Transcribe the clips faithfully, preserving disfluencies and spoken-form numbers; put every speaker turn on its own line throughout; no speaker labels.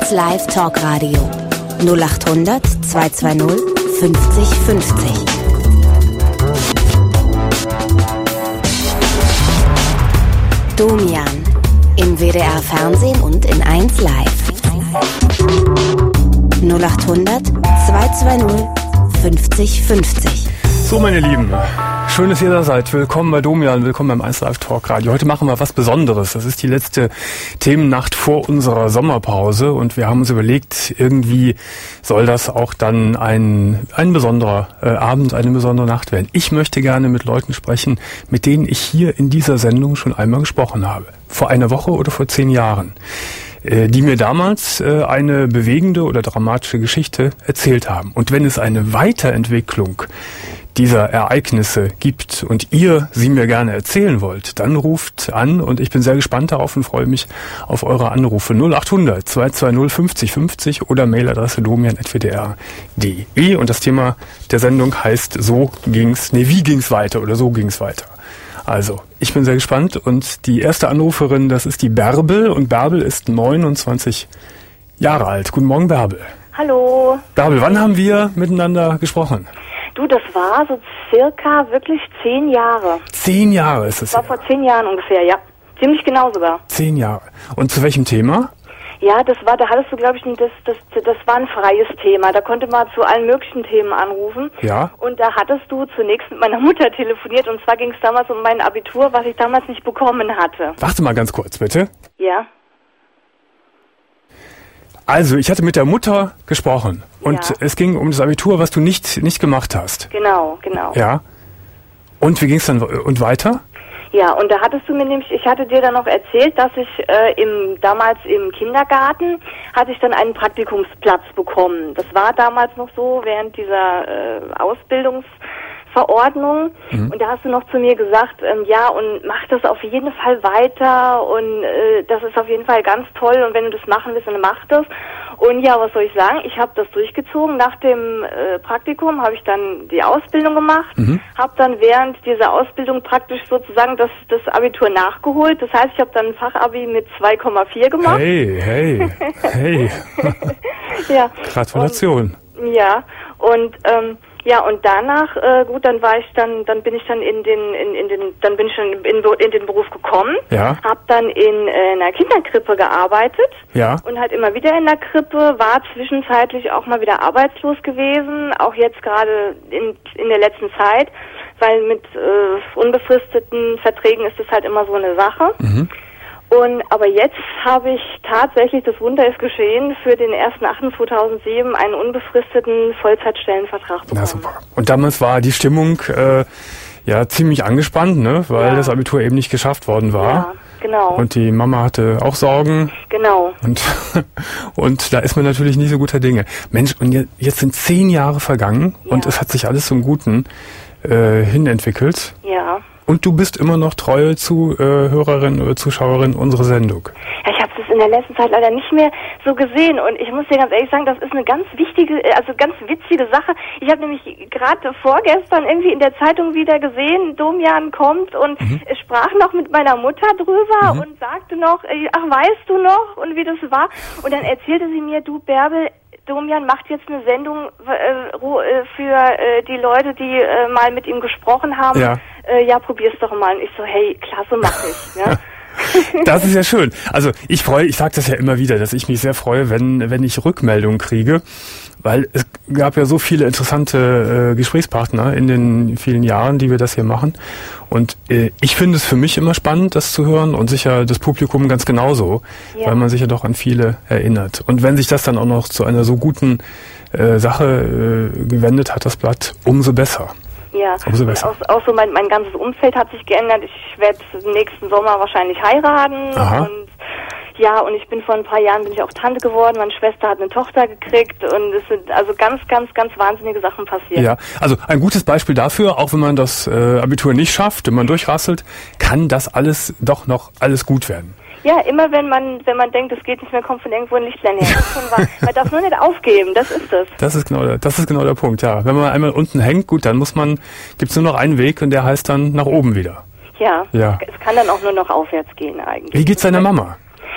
eins Live Talkradio null acht hundert zweihundertzweißig fünfzig fünfzig. Domian im W D R Fernsehen und in eins Live. null acht hundert zweihundertzweißig fünfzig fünfzig.
So, meine Lieben, schön, dass ihr da seid. Willkommen bei Domian, willkommen beim eins Live Talk Radio. Heute machen wir was Besonderes. Das ist die letzte Themennacht vor unserer Sommerpause und wir haben uns überlegt, irgendwie soll das auch dann ein ein besonderer äh, Abend, eine besondere Nacht werden. Ich möchte gerne mit Leuten sprechen, mit denen ich hier in dieser Sendung schon einmal gesprochen habe. Vor einer Woche oder vor zehn Jahren. Die mir damals äh, eine bewegende oder dramatische Geschichte erzählt haben. Und wenn es eine Weiterentwicklung dieser Ereignisse gibt und ihr sie mir gerne erzählen wollt, dann ruft an und ich bin sehr gespannt darauf und freue mich auf eure Anrufe. null acht hundert zweihundertzweißig fünfzig fünfzig oder Mailadresse domian at w d r punkt d e. Und das Thema der Sendung heißt So ging's, nee, wie ging's weiter oder so ging's weiter. Also, ich bin sehr gespannt und die erste Anruferin, das ist die Bärbel und Bärbel ist neunundzwanzig Jahre alt. Guten Morgen, Bärbel.
Hallo.
Bärbel, wann haben wir miteinander gesprochen?
Du, das war so circa wirklich zehn Jahre.
Zehn Jahre ist es.
Das war vor zehn Jahren ungefähr, ja. Ziemlich genau sogar.
Zehn Jahre. Und zu welchem Thema?
Ja, das war, da hattest du, glaube ich, das, das, das war ein freies Thema. Da konnte man zu allen möglichen Themen anrufen.
Ja.
Und da hattest du zunächst mit meiner Mutter telefoniert. Und zwar ging es damals um mein Abitur, was ich damals nicht bekommen hatte.
Warte mal ganz kurz, bitte.
Ja.
Also, ich hatte mit der Mutter gesprochen. Und
ja.
Es ging um das Abitur, was du nicht, nicht gemacht hast.
Genau, genau.
Ja. Und wie ging es dann und weiter?
Ja, und da hattest du mir nämlich, ich hatte dir dann noch erzählt, dass ich äh, im damals im Kindergarten hatte ich dann einen Praktikumsplatz bekommen. Das war damals noch so während dieser äh, Ausbildungsverordnung. Mhm. Und da hast du noch zu mir gesagt, ähm, ja, und mach das auf jeden Fall weiter und äh, das ist auf jeden Fall ganz toll und wenn du das machen willst, dann mach das. Und ja, was soll ich sagen? Ich habe das durchgezogen. Nach dem äh, Praktikum habe ich dann die Ausbildung gemacht, mhm. habe dann während dieser Ausbildung praktisch sozusagen das, das Abitur nachgeholt. Das heißt, ich habe dann ein Fachabi mit zwei Komma vier gemacht.
Hey, hey, hey.
Ja.
Gratulation.
Und, ja, und ähm, ja, und danach, äh, gut, dann war ich dann, dann bin ich dann in den, in, in den, dann bin ich schon in, in den Beruf gekommen,
ja.
Hab dann in äh, einer Kinderkrippe gearbeitet,
ja.
Und halt immer wieder in der Krippe, war zwischenzeitlich auch mal wieder arbeitslos gewesen, auch jetzt gerade in, in der letzten Zeit, weil mit äh, unbefristeten Verträgen ist das halt immer so eine Sache.
Mhm.
Und aber jetzt habe ich tatsächlich, das Wunder ist geschehen, für den ersten achten zweitausendsieben einen unbefristeten Vollzeitstellenvertrag bekommen.
Na super. Und damals war die Stimmung äh, ja ziemlich angespannt, ne, weil
ja.
das Abitur eben nicht geschafft worden war.
Ja, genau.
Und die Mama hatte auch Sorgen.
Genau.
Und und da ist man natürlich nicht so guter Dinge. Mensch, und jetzt sind zehn Jahre vergangen ja. Und es hat sich alles zum Guten äh, hinentwickelt.
Ja.
Und du bist immer noch treue Zuhörerin oder Zuschauerin unserer Sendung.
Ja, ich habe das in der letzten Zeit leider nicht mehr so gesehen. Und ich muss dir ganz ehrlich sagen, das ist eine ganz wichtige, also ganz witzige Sache. Ich habe nämlich gerade vorgestern irgendwie in der Zeitung wieder gesehen, Domian kommt und mhm. sprach noch mit meiner Mutter drüber mhm. und sagte noch, ach, weißt du noch? Und wie das war. Und dann erzählte sie mir, du Bärbel, Domian macht jetzt eine Sendung äh, für äh, die Leute, die äh, mal mit ihm gesprochen haben.
Ja,
äh, ja probier's doch mal. Und ich so, hey, klasse, mach ich. Ne?
Das ist ja schön. Also ich freue, ich sage das ja immer wieder, dass ich mich sehr freue, wenn wenn ich Rückmeldungen kriege, weil es gab ja so viele interessante äh, Gesprächspartner in den vielen Jahren, die wir das hier machen. Und äh, ich finde es für mich immer spannend, das zu hören und sicher das Publikum ganz genauso, ja. Weil man sich ja doch an viele erinnert. Und wenn sich das dann auch noch zu einer so guten äh, Sache äh, gewendet hat, das Blatt, umso besser.
Ja,
umso besser.
Auch, auch so mein, mein ganzes Umfeld hat sich geändert. Ich werde nächsten Sommer wahrscheinlich heiraten.
Aha.
Und ja, und ich bin vor ein paar Jahren bin ich auch Tante geworden. Meine Schwester hat eine Tochter gekriegt und es sind also ganz, ganz, ganz wahnsinnige Sachen passiert.
Ja, also ein gutes Beispiel dafür, auch wenn man das äh, Abitur nicht schafft, wenn man durchrasselt, kann das alles doch noch alles gut werden.
Ja, immer wenn man wenn man denkt, es geht nicht mehr, kommt von irgendwo ein Lichtlein her. Das ist schon wahr. Man darf nur nicht aufgeben, das ist es.
Das ist genau der, das ist genau der Punkt, ja. Wenn man einmal unten hängt, gut, dann muss man, gibt's nur noch einen Weg und der heißt dann nach oben wieder.
Ja,
ja.
Es kann dann auch nur noch aufwärts gehen eigentlich.
Wie geht's deiner Mama?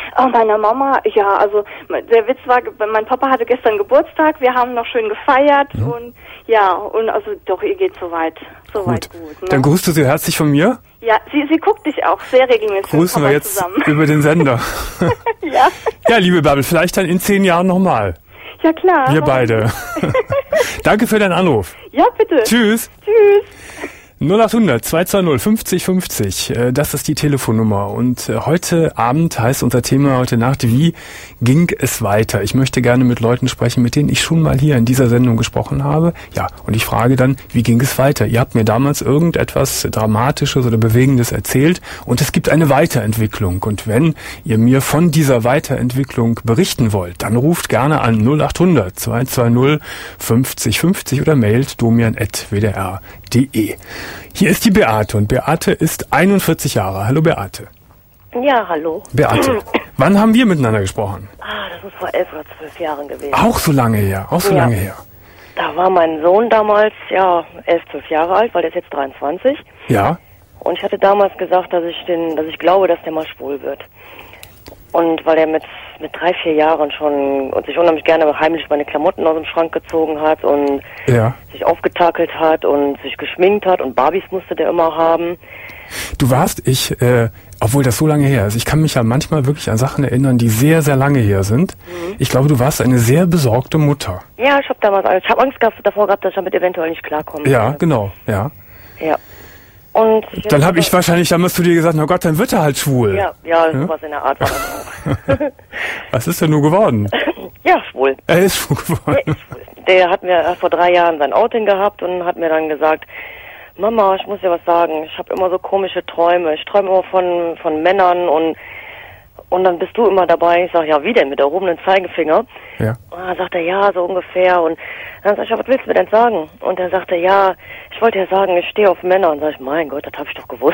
Oh, meiner Mama, ja, also der Witz war, mein Papa hatte gestern Geburtstag, wir haben noch schön gefeiert mhm. und ja, und also doch, ihr geht soweit, soweit gut. gut ne?
Dann grüßt du sie herzlich von mir.
Ja, sie, sie guckt dich auch sehr regelmäßig.
Grüßen wir jetzt zusammen. Über den Sender.
ja.
Ja, liebe Bärbel, vielleicht dann in zehn Jahren nochmal.
Ja, klar.
Wir beide. Danke für deinen Anruf.
Ja, bitte.
Tschüss.
Tschüss.
null acht hundert zwei zwei null fünfzig fünfzig, das ist die Telefonnummer. Und heute Abend heißt unser Thema heute Nacht, wie ging es weiter? Ich möchte gerne mit Leuten sprechen, mit denen ich schon mal hier in dieser Sendung gesprochen habe. Ja, und ich frage dann, wie ging es weiter? Ihr habt mir damals irgendetwas Dramatisches oder Bewegendes erzählt und es gibt eine Weiterentwicklung. Und wenn ihr mir von dieser Weiterentwicklung berichten wollt, dann ruft gerne an null acht hundert zwei zwei null fünfzig fünfzig oder mailt domian at w d r punkt d e. Hier ist die Beate und Beate ist einundvierzig Jahre. Hallo Beate.
Ja, hallo.
Beate, wann haben wir miteinander gesprochen?
Ah, das ist vor elf oder zwölf Jahren gewesen.
Auch so lange her, auch so
ja.
lange her.
Da war mein Sohn damals, ja, elf, zwölf Jahre alt, weil der ist jetzt dreiundzwanzig.
Ja.
Und ich hatte damals gesagt, dass ich den, dass ich glaube, dass der mal schwul wird. Und weil er mit mit drei, vier Jahren schon und sich unheimlich gerne heimlich meine Klamotten aus dem Schrank gezogen hat und
ja.
sich aufgetakelt hat und sich geschminkt hat und Barbies musste der immer haben.
Du warst, ich, äh, obwohl das so lange her ist, ich kann mich ja manchmal wirklich an Sachen erinnern, die sehr, sehr lange her sind. Mhm. Ich glaube, du warst eine sehr besorgte Mutter.
Ja, ich habe damals, ich habe Angst gehabt, davor gehabt, dass ich damit eventuell nicht klarkomme.
Ja, genau, ja.
Ja. Und
dann habe ich wahrscheinlich damals zu dir gesagt, na Gott, dann wird er halt schwul.
Ja, ja, ja? sowas in der Art war das auch.
Was ist denn nur geworden?
Ja, schwul.
Er ist schwul geworden.
Der ist schwul. Der hat mir vor drei Jahren sein Outing gehabt und hat mir dann gesagt, Mama, ich muss dir was sagen, ich habe immer so komische Träume. Ich träume immer von von Männern und und dann bist du immer dabei. Ich sag, ja, wie denn, mit erhobenem Zeigefinger?
Ja.
Und dann sagt er, ja, so ungefähr. Und dann sag ich, ja, was willst du mir denn sagen? Und dann sagt er, ja, ich wollte ja sagen, ich stehe auf Männer. Und sag ich, mein Gott, das habe ich doch gewusst.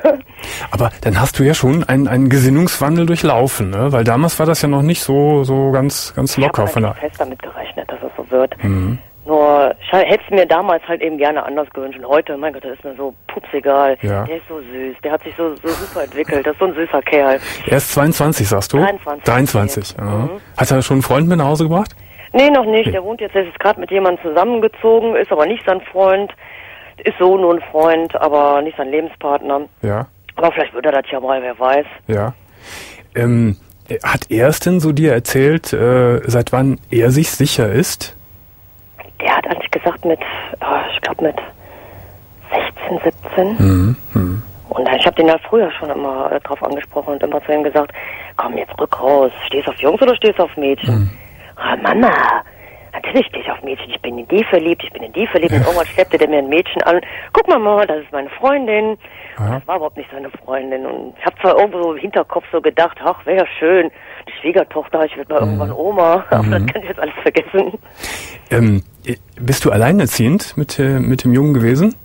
Aber dann hast du ja schon einen, einen Gesinnungswandel durchlaufen, ne? Weil damals war das ja noch nicht so so ganz ganz locker.
Ich habe
von der
fest damit gerechnet, dass es so wird.
Mhm.
Nur, ich hätte es mir damals halt eben gerne anders gewünscht. Und heute, mein Gott, das ist mir so pupsegal.
Ja.
Der ist so süß. Der hat sich so, so super entwickelt. Das ist so ein süßer Kerl.
Er ist zweiundzwanzig, sagst du?
dreiundzwanzig.
dreiundzwanzig, ja.
Mhm.
Hat er schon einen Freund mit nach Hause gebracht?
Nee, noch nicht. Der wohnt jetzt, der ist gerade mit jemandem zusammengezogen, ist aber nicht sein Freund. Ist so nur ein Freund, aber nicht sein Lebenspartner.
Ja.
Aber vielleicht wird er das ja mal, wer weiß.
Ja. Ähm, hat er es denn so dir erzählt, äh, seit wann er sich sicher ist?
Der hat eigentlich gesagt mit, oh, ich glaube mit sechzehn, siebzehn.
Mhm. Mhm.
Und ich habe den ja früher schon immer äh, drauf angesprochen und immer zu ihm gesagt, komm jetzt rück raus, stehst du auf Jungs oder stehst du auf Mädchen?
Mhm.
Ah, Mama, natürlich stehe ich auf Mädchen, ich bin in die verliebt, ich bin in die verliebt. Und irgendwann schleppte der mir ein Mädchen an. Guck mal, Mama, das ist meine Freundin.
Ja.
Und das war überhaupt nicht seine Freundin. Und ich habe zwar irgendwo so im Hinterkopf so gedacht, ach, wäre ja schön, die Schwiegertochter, ich werde mal mhm. irgendwann Oma. Aber mhm. das kann ich jetzt alles vergessen.
Ähm, bist du alleinerziehend mit, äh, mit dem Jungen gewesen?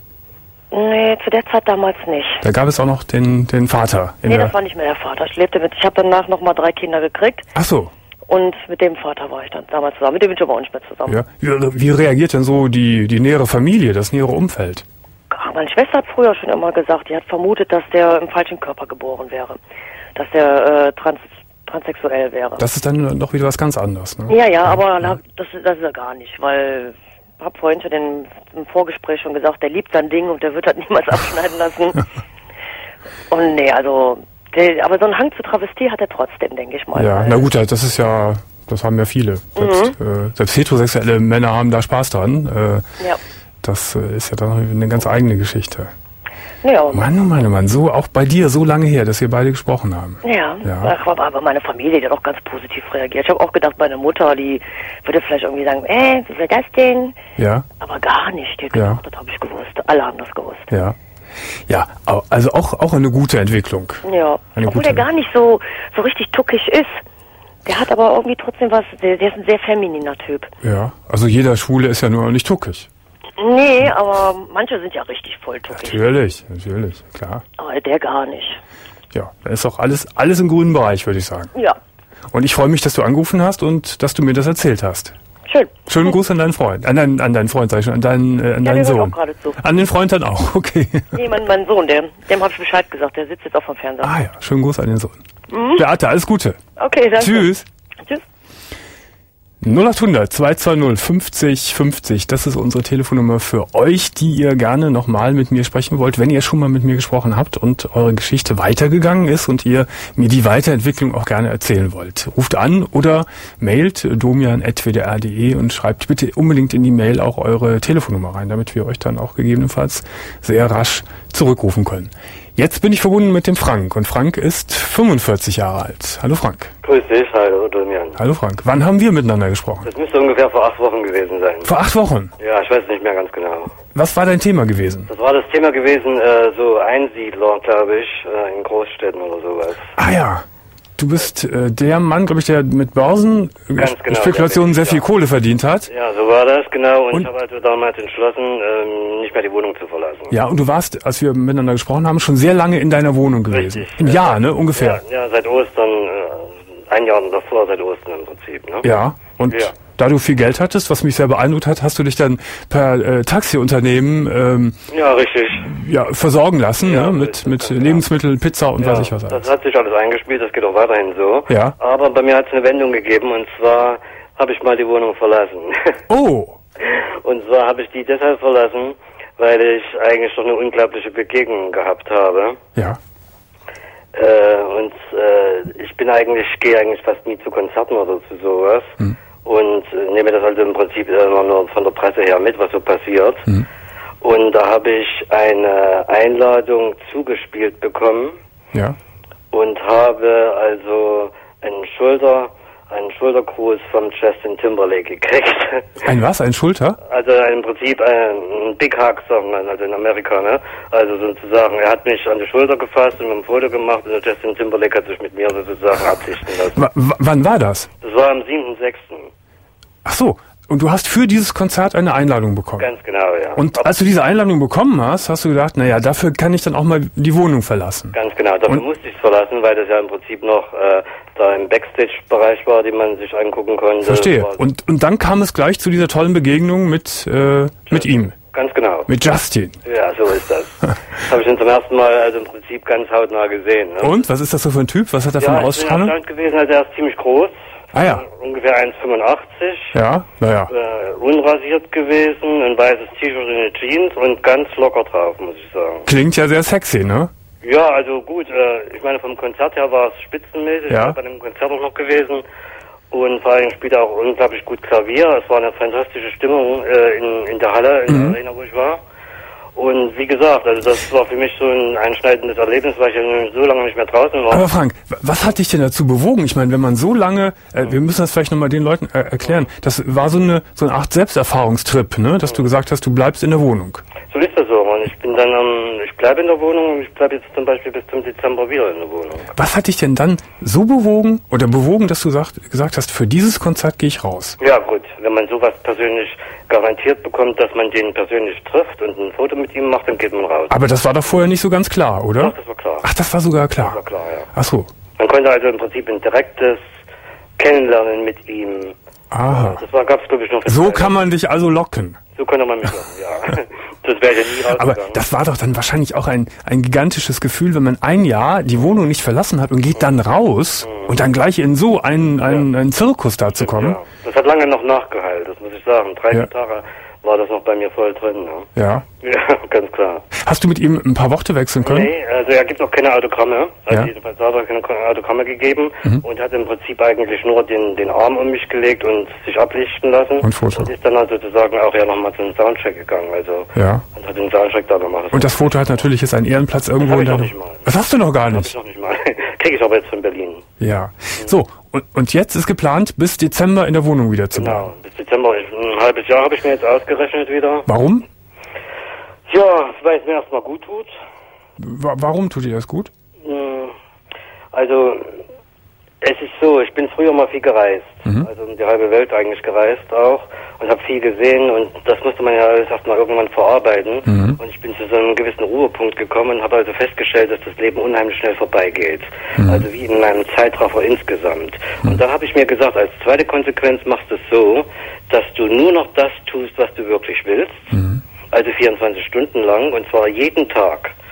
Nee, zu der Zeit damals nicht.
Da gab es auch noch den, den Vater. In
nee,
der
das war nicht mehr der Vater. Ich lebte mit, ich habe danach nochmal drei Kinder gekriegt.
Ach so.
Und mit dem Vater war ich dann damals zusammen. Mit dem bin ich aber auch nicht mehr zusammen.
Ja. Wie, wie reagiert denn so die, die nähere Familie, das nähere Umfeld?
Meine Schwester hat früher schon immer gesagt, die hat vermutet, dass der im falschen Körper geboren wäre. Dass der äh, trans, transsexuell wäre.
Das ist dann noch wieder was ganz anderes, ne?
Ja, ja, aber ja. Das, das ist er gar nicht, weil ich habe vorhin schon in, im Vorgespräch schon gesagt, der liebt sein Ding und der wird halt niemals abschneiden lassen. Und nee, also... Der, aber so einen Hang zur Travestie hat er trotzdem, denke ich mal.
Ja, na gut, das ist ja, das haben ja viele. Selbst, mhm. äh, selbst heterosexuelle Männer haben da Spaß dran. Äh, ja. Das äh, ist ja dann eine ganz eigene Geschichte. Ja. Mann, oh Mann, oh Mann, so auch bei dir so lange her, dass wir beide gesprochen haben.
Ja, ja. Ach, aber meine Familie, die hat auch ganz positiv reagiert. Ich habe auch gedacht, meine Mutter, die würde vielleicht irgendwie sagen, äh, wie soll das denn?
Ja.
Aber gar nicht. Die hat gesagt, ja. Das habe ich gewusst. Alle haben das gewusst.
Ja. Ja, also auch auch eine gute Entwicklung.
Ja, eine obwohl gute. Der gar nicht so so richtig tuckig ist. Der hat aber irgendwie trotzdem was, der, der ist ein sehr femininer Typ.
Ja, also jeder Schwule ist ja nur nicht tuckig.
Nee, aber manche sind ja richtig voll tuckig.
Natürlich, natürlich, klar.
Aber der gar nicht.
Ja, da ist auch alles alles im grünen Bereich, würde ich sagen.
Ja.
Und ich freue mich, dass du angerufen hast und dass du mir das erzählt hast.
Schön.
Schönen Gruß an deinen Freund. An deinen, an deinen Freund, sag ich schon, an deinen, äh, an ja, deinen Sohn. Auch gerade zu. An den Freund dann auch, okay.
Nee, mein, mein Sohn, der, dem habe ich Bescheid gesagt, der sitzt jetzt auch vom Fernseher.
Ah ja, schönen Gruß an den Sohn. Mhm. Beate, alles Gute.
Okay, danke.
Tschüss.
Tschüss.
null acht hundert zwei zwei null fünfzig fünfzig, das ist unsere Telefonnummer für euch, die ihr gerne nochmal mit mir sprechen wollt, wenn ihr schon mal mit mir gesprochen habt und eure Geschichte weitergegangen ist und ihr mir die Weiterentwicklung auch gerne erzählen wollt. Ruft an oder mailt domian at w d r punkt d e und schreibt bitte unbedingt in die Mail auch eure Telefonnummer rein, damit wir euch dann auch gegebenenfalls sehr rasch zurückrufen können. Jetzt bin ich verbunden mit dem Frank und Frank ist fünfundvierzig Jahre alt. Hallo Frank.
Grüß dich, hallo Domian.
Hallo Frank. Wann haben wir miteinander gesprochen?
Das müsste ungefähr vor acht Wochen gewesen sein.
Vor acht Wochen?
Ja, ich weiß nicht mehr ganz genau.
Was war dein Thema gewesen?
Das war das Thema gewesen, äh, so Einsiedler, glaube ich, äh, in Großstädten oder sowas.
Ah ja. Du bist äh, der Mann, glaube ich, der mit Börsen
Ganz genau,
Spekulationen sehr viel Kohle verdient hat.
Ja, so war das, genau. Und,
Und?
ich habe also damals entschlossen, ähm, nicht mehr die Wohnung zu verlassen.
Ja, und du warst, als wir miteinander gesprochen haben, schon sehr lange in deiner Wohnung gewesen.
Richtig.
Ein Jahr, ne, ungefähr.
Ja, ja, seit Ostern, äh, ein Jahr davor, seit Ostern im Prinzip, ne?
Ja, und
Ja.
da du viel Geld hattest, was mich sehr beeindruckt hat, hast du dich dann per äh, Taxiunternehmen ähm,
Ja, richtig.
ja, versorgen lassen,
Ja,
ne, mit,
richtig,
mit
ganz genau.
Lebensmitteln, Pizza und
Ja,
weiß ich was alles.
das hat sich alles eingespielt, das geht auch weiterhin so.
Ja.
Aber bei mir hat es eine Wendung gegeben, und zwar habe ich mal die Wohnung verlassen.
Oh,
Und zwar habe ich die deshalb verlassen, weil ich eigentlich doch eine unglaubliche Begegnung gehabt habe.
ja.
Äh, und äh, ich bin eigentlich, gehe eigentlich fast nie zu Konzerten oder zu sowas.
Hm.
Und äh, nehme das also im Prinzip immer nur von der Presse her mit, was so passiert.
Hm.
Und da habe ich eine Einladung zugespielt bekommen
Ja.
und habe also einen Schulter, einen Schultergruß vom Justin Timberlake gekriegt.
Ein was? Ein Schulter?
Also im Prinzip ein Big Hug, sagt man, also in Amerika, ne? Also sozusagen, er hat mich an die Schulter gefasst und ein Foto gemacht, und der Justin Timberlake hat sich mit mir sozusagen absichten lassen.
W w wann war das?
Das war am siebten sechsten
Ach so, und du hast für dieses Konzert eine Einladung bekommen.
Ganz genau, ja.
Und als du diese Einladung bekommen hast, hast du gedacht, naja, dafür kann ich dann auch mal die Wohnung verlassen.
Ganz genau, dafür
Und?
musste ich es verlassen, weil das ja im Prinzip noch äh, da im Backstage-Bereich war, den man sich angucken konnte.
Verstehe.
War-
Und, und dann kam es gleich zu dieser tollen Begegnung mit, äh, mit ihm,
Ganz genau.
mit Justin.
Ja, so ist das. Das habe ich dann zum ersten Mal also im Prinzip ganz hautnah gesehen. Ne?
Und, was ist das so für ein Typ? Was hat er für
Ja,
eine
ich bin
Ausstrahlung?
erstaunt gewesen, also er ist ziemlich groß.
Ah ja.
Ungefähr eins Komma fünfundachtzig.
Ja, naja.
Äh, unrasiert gewesen, ein weißes T-Shirt und eine Jeans und ganz locker drauf, muss ich sagen.
Klingt ja sehr sexy, ne?
Ja, also gut, äh, ich meine, vom Konzert her war es spitzenmäßig.
Ja.
Ich war bei dem Konzert auch noch gewesen. Und vor allem spielt er auch unglaublich gut Klavier. Es war eine fantastische Stimmung äh, in, in der Halle, in
Mhm.
der Arena, wo ich war. Und wie gesagt, also das war für mich so ein einschneidendes Erlebnis, weil ich ja nun so lange nicht mehr draußen war.
Aber Frank, w- was hat dich denn dazu bewogen? Ich meine, wenn man so lange, äh, wir müssen das vielleicht nochmal den Leuten äh, erklären, das war so eine so eine Art Selbsterfahrungstrip, ne? Dass du gesagt hast, du bleibst in der Wohnung.
So ist das so. Und ich bin dann, ähm, ich bleibe in der Wohnung und ich bleibe jetzt zum Beispiel bis zum Dezember wieder in der Wohnung.
Was hat dich denn dann so bewogen oder bewogen, dass du sagt, gesagt hast, für dieses Konzert gehe ich raus?
Ja gut, wenn man sowas persönlich garantiert bekommt, dass man den persönlich trifft und ein Foto mit ihm macht, dann geht man raus.
Aber das war doch vorher nicht so ganz klar, oder?
Doch, das war klar.
Ach, das war sogar
Das war
klar.
klar, ja.
Ach so.
Man konnte also im Prinzip ein direktes Kennenlernen mit ihm.
Aha.
Das war, gab's glaube ich noch.
So kann man dich also locken.
So konnte man mich locken, ja. Das wäre ja nie
Aber
rausgegangen.
das war doch dann wahrscheinlich auch ein, ein gigantisches Gefühl, wenn man ein Jahr die Wohnung nicht verlassen hat und geht dann raus und dann gleich in so einen, einen, einen Zirkus da zu kommen.
Ja. Das hat lange noch nachgeheilt, das muss ich sagen. Drei
Ja.
Tage war das noch bei mir voll drin. Ne?
Ja.
Ja, ganz klar.
Hast du mit ihm ein paar Worte wechseln können?
Nee, also er gibt noch keine Autogramme. Also
Ja.
jedenfalls hat er keine Autogramme gegeben
Mhm.
und hat im Prinzip eigentlich nur den, den Arm um mich gelegt und sich ablichten lassen.
Und Foto.
Und ist dann also sozusagen auch ja nochmal zum Soundcheck gegangen. Also
Ja.
und hat den Soundcheck da gemacht.
Und das Foto hat natürlich jetzt einen Ehrenplatz irgendwo
hab
in
ich noch
der...
nicht mal.
Das hast du noch gar
Hab ich
nicht.
noch nicht mal. Kriege ich aber jetzt von Berlin.
Ja. So, und, und jetzt ist geplant, bis Dezember in der Wohnung wieder zu bleiben.
Genau. Bis Dezember, ein halbes Jahr habe ich mir jetzt ausgerechnet wieder.
Warum?
Ja, weil es mir erstmal gut tut.
Wa- Warum tut dir das gut?
Hm, Also, es ist so, ich bin früher mal viel gereist.
Mhm.
Also um die halbe Welt eigentlich gereist auch. Und habe viel gesehen und das musste man ja alles erstmal irgendwann verarbeiten.
Mhm.
Und ich bin zu so einem gewissen Ruhepunkt gekommen und habe also festgestellt, dass das Leben unheimlich schnell vorbeigeht.
Mhm.
Also wie in einem Zeitraffer insgesamt. Und dann habe ich mir gesagt, als zweite Konsequenz machst du es so, dass du nur noch das tust, was du wirklich willst.
Mhm.
Also vierundzwanzig Stunden lang und zwar jeden Tag.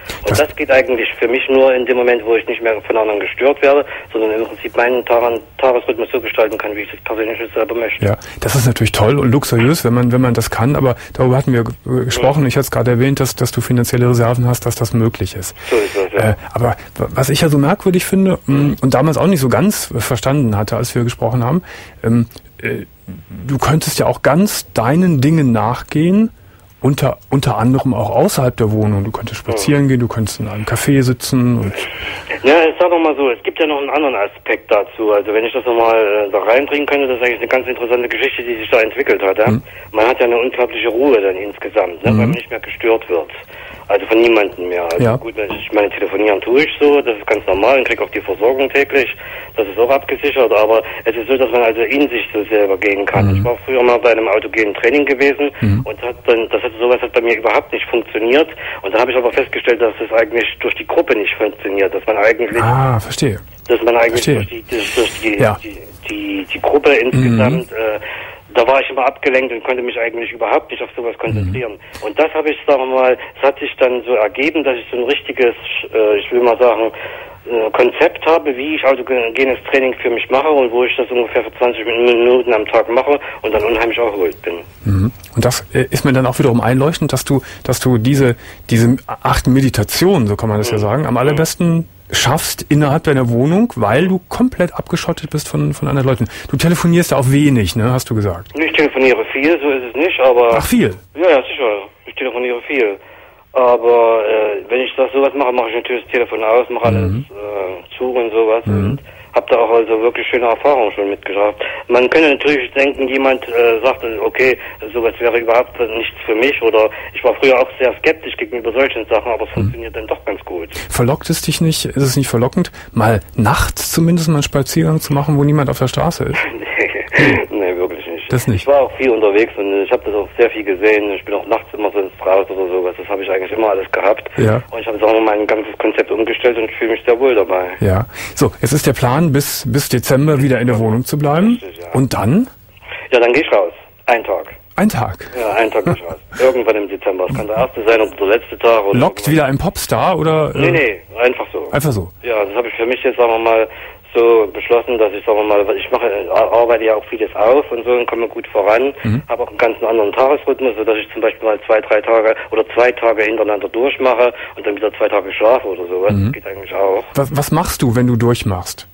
Und
das,
das geht eigentlich für mich nur in dem Moment, wo ich nicht mehr von anderen gestört werde, sondern im Prinzip meinen Tag- Tagesrhythmus so gestalten kann, wie ich das persönlich selber möchte.
Ja, das ist natürlich toll und luxuriös, wenn man wenn man das kann, aber darüber hatten wir g- gesprochen. Ich hatte es gerade erwähnt, dass dass du finanzielle Reserven hast, dass das möglich ist.
So ist das, ja.
Äh, aber was ich ja so merkwürdig finde mh, und damals auch nicht so ganz verstanden hatte, als wir gesprochen haben, ähm, äh, du könntest ja auch ganz deinen Dingen nachgehen, unter unter anderem auch außerhalb der Wohnung. Du könntest spazieren
ja.
gehen, du könntest in einem Café sitzen. Und
ja, ich sag noch mal so, es gibt ja noch einen anderen Aspekt dazu. Also wenn ich das nochmal äh, da reinbringen könnte, das ist eigentlich eine ganz interessante Geschichte, die sich da entwickelt hat. Ja? Mhm. Man hat ja eine unglaubliche Ruhe dann insgesamt, ne? mhm. weil man nicht mehr gestört wird. Also von niemandem mehr. Also
ja.
gut, ich meine, telefonieren tue ich so, das ist ganz normal und kriege auch die Versorgung täglich. Das ist auch abgesichert, aber es ist so, dass man also in sich so selber gehen kann. Mhm. Ich war früher mal bei einem autogenen Training gewesen mhm. und hat dann, das hat sowas hat bei mir überhaupt nicht funktioniert. Und dann habe ich aber festgestellt, dass es eigentlich durch die Gruppe nicht funktioniert, dass man eigentlich
ah, verstehe.
Dass man eigentlich
verstehe.
durch die durch, durch die,
ja.
die, die die Gruppe insgesamt mhm. äh, da war ich immer abgelenkt und konnte mich eigentlich überhaupt nicht auf sowas konzentrieren. Mhm. Und das habe ich, sagen wir mal, es hat sich dann so ergeben, dass ich so ein richtiges, äh, ich will mal sagen, äh, Konzept habe, wie ich autogenes Training für mich mache und wo ich das ungefähr für zwanzig Minuten am Tag mache und dann unheimlich erholt bin.
Mhm. Und das äh, ist mir dann auch wiederum einleuchtend, dass du, dass du diese, diese Art Meditation, so kann man das mhm. ja sagen, am allerbesten schaffst innerhalb deiner Wohnung, weil du komplett abgeschottet bist von von anderen Leuten. Du telefonierst ja auch wenig, ne, hast du gesagt?
Ich telefoniere viel, so ist es nicht, aber...
Ach, viel?
Ja, ja, sicher. Ich telefoniere viel. Aber äh, wenn ich das sowas mache, mache ich natürlich das Telefon aus, mache alles mhm. äh, zu und sowas mhm. und habe da auch also wirklich schöne Erfahrungen schon mitgeschafft. Man könnte natürlich denken, jemand äh, sagt, okay, sowas wäre überhaupt nichts für mich oder ich war früher auch sehr skeptisch gegenüber solchen Sachen, aber es mhm. funktioniert dann doch ganz gut.
Verlockt es dich nicht, ist es nicht verlockend, mal nachts zumindest mal einen Spaziergang zu machen, wo niemand auf der Straße ist?
nee, nee, wirklich nicht.
Das nicht?
Ich war auch viel unterwegs und ich habe das auch sehr viel gesehen. Ich bin auch nachts immer so ins Raus oder sowas. Das habe ich eigentlich immer alles gehabt. Ja. Und ich habe jetzt auch noch mein ganzes Konzept umgestellt und fühle mich sehr wohl dabei.
Ja. So, jetzt ist der Plan, bis bis Dezember wieder in der Wohnung zu bleiben. Richtig, ja. Und dann?
Ja, dann gehe ich raus. Ein Tag.
Ein Tag?
Ja, einen Tag gehe ich raus. Irgendwann im Dezember. Es kann der erste sein oder der letzte Tag. Oder
Lockt irgendwann. Wieder ein Popstar oder?
Nee, nee, einfach so.
Einfach so?
Ja, das habe ich für mich jetzt, sagen wir mal, so beschlossen, dass ich, sagen wir mal, ich mache, arbeite ja auch vieles auf und so und komme gut voran, mhm. habe auch einen ganz anderen Tagesrhythmus, sodass ich zum Beispiel mal zwei, drei Tage oder zwei Tage hintereinander durchmache und dann wieder zwei Tage schlafe oder sowas. Mhm. Das geht eigentlich auch.
Was, was machst du, wenn du durchmachst?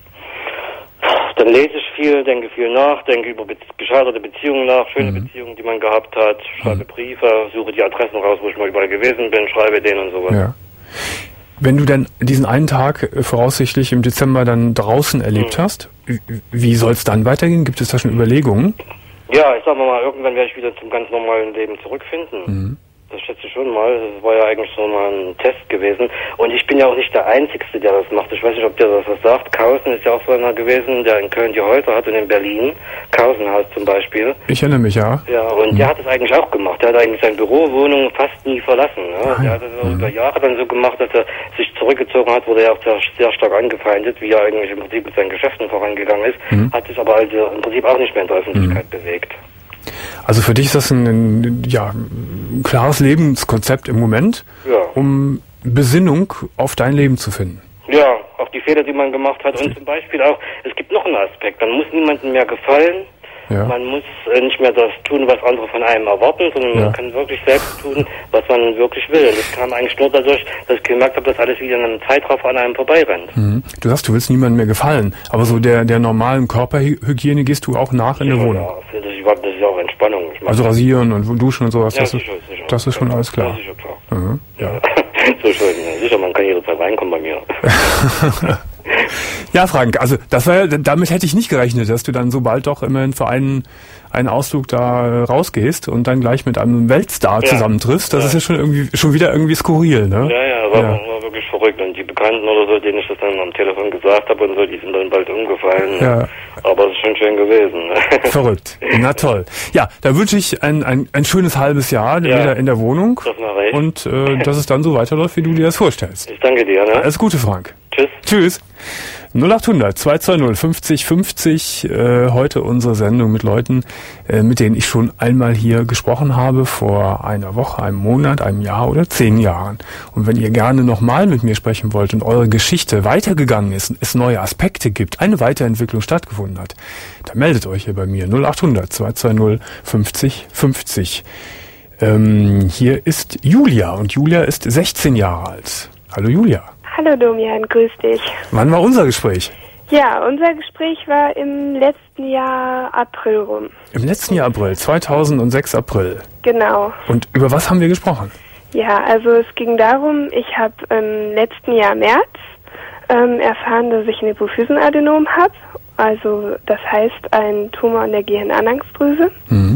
Dann lese ich viel, denke viel nach, denke über be- gescheiterte Beziehungen nach, schöne mhm. Beziehungen, die man gehabt hat, schreibe mhm. Briefe, suche die Adressen raus, wo ich mal überall gewesen bin, schreibe denen und sowas. Ja.
Wenn du denn diesen einen Tag äh, voraussichtlich im Dezember dann draußen erlebt mhm. hast, wie soll es dann weitergehen? Gibt es da schon Überlegungen?
Ja, ich sag mal, irgendwann werde ich wieder zum ganz normalen Leben zurückfinden. Mhm. Das schätze ich schon mal. Das war ja eigentlich so mal ein Test gewesen. Und ich bin ja auch nicht der Einzige, der das macht. Ich weiß nicht, ob der das was sagt. Kausen ist ja auch so einer gewesen, der in Köln die Häuser hat und in Berlin. Kausenhaus zum Beispiel.
Ich erinnere mich, ja.
Ja, und mhm. der hat das eigentlich auch gemacht. Der hat eigentlich seine Bürowohnung fast nie verlassen. Ne? Ah, der hat das mhm. über Jahre dann so gemacht, dass er sich zurückgezogen hat, wurde ja auch sehr, sehr stark angefeindet, wie er eigentlich im Prinzip mit seinen Geschäften vorangegangen ist. Mhm. Hat sich aber also im Prinzip auch nicht mehr in der Öffentlichkeit mhm. bewegt.
Also für dich ist das ein, ein, ja, ein klares Lebenskonzept im Moment, ja. um Besinnung auf dein Leben zu finden.
Ja, auf die Fehler, die man gemacht hat. Und zum Beispiel auch, es gibt noch einen Aspekt, man muss niemandem mehr gefallen. Ja. Man muss äh, nicht mehr das tun, was andere von einem erwarten, sondern ja. man kann wirklich selbst tun, was man wirklich will. Und das kam eigentlich nur dadurch, dass ich gemerkt habe, dass alles wieder in einem Zeitraum an einem vorbeirennt.
Mhm. Du sagst, du willst niemandem mehr gefallen, aber so der der normalen Körperhygiene gehst du auch nach in der
ja,
Wohnung.
Ja, das ist, das ist auch Entspannung. Ich
also rasieren und duschen und sowas,
ja,
das,
sicher,
ist,
sicher.
das ist schon
ja,
alles klar.
Ja, sicher, klar.
Mhm. Ja.
So schön, ja. Sicher, man kann jederzeit reinkommen bei mir.
Ja, Frank, also das war, damit hätte ich nicht gerechnet, dass du dann so bald doch immerhin für einen, einen Ausflug da rausgehst und dann gleich mit einem Weltstar ja. zusammentriffst. Das ja. ist ja schon irgendwie schon wieder irgendwie skurril, ne?
Ja, ja, war, ja. war wirklich verrückt. Und die Bekannten oder so, denen ich das dann am Telefon gesagt habe und so, die sind dann bald umgefallen. Ja. Aber es ist schon schön gewesen.
Verrückt. Na toll. Ja, da wünsche ich ein, ein, ein schönes halbes Jahr ja. wieder in der Wohnung.
Das mache ich.
Und äh, dass es dann so weiterläuft, wie du dir das vorstellst.
Ich danke dir, ne?
Alles Gute, Frank.
Tschüss.
Tschüss. null acht hundert zwei zwei null fünfzig fünfzig, äh, heute unsere Sendung mit Leuten, äh, mit denen ich schon einmal hier gesprochen habe, vor einer Woche, einem Monat, einem Jahr oder zehn Jahren. Und wenn ihr gerne nochmal mit mir sprechen wollt und eure Geschichte weitergegangen ist, es neue Aspekte gibt, eine Weiterentwicklung stattgefunden hat, dann meldet euch hier bei mir null acht hundert zwei zwei null fünfzig fünfzig. Ähm, hier ist Julia und Julia ist sechzehn Jahre alt. Hallo Julia.
Hallo Domian, grüß dich.
Wann war unser Gespräch?
Ja, unser Gespräch war im letzten Jahr April rum.
Im letzten Jahr April, zweitausendsechs April.
Genau.
Und über was haben wir gesprochen?
Ja, also es ging darum, ich habe im letzten Jahr März ähm, erfahren, dass ich ein Hypophysenadenom habe. Also das heißt ein Tumor an der Gehirnanhangsdrüse.
Mhm.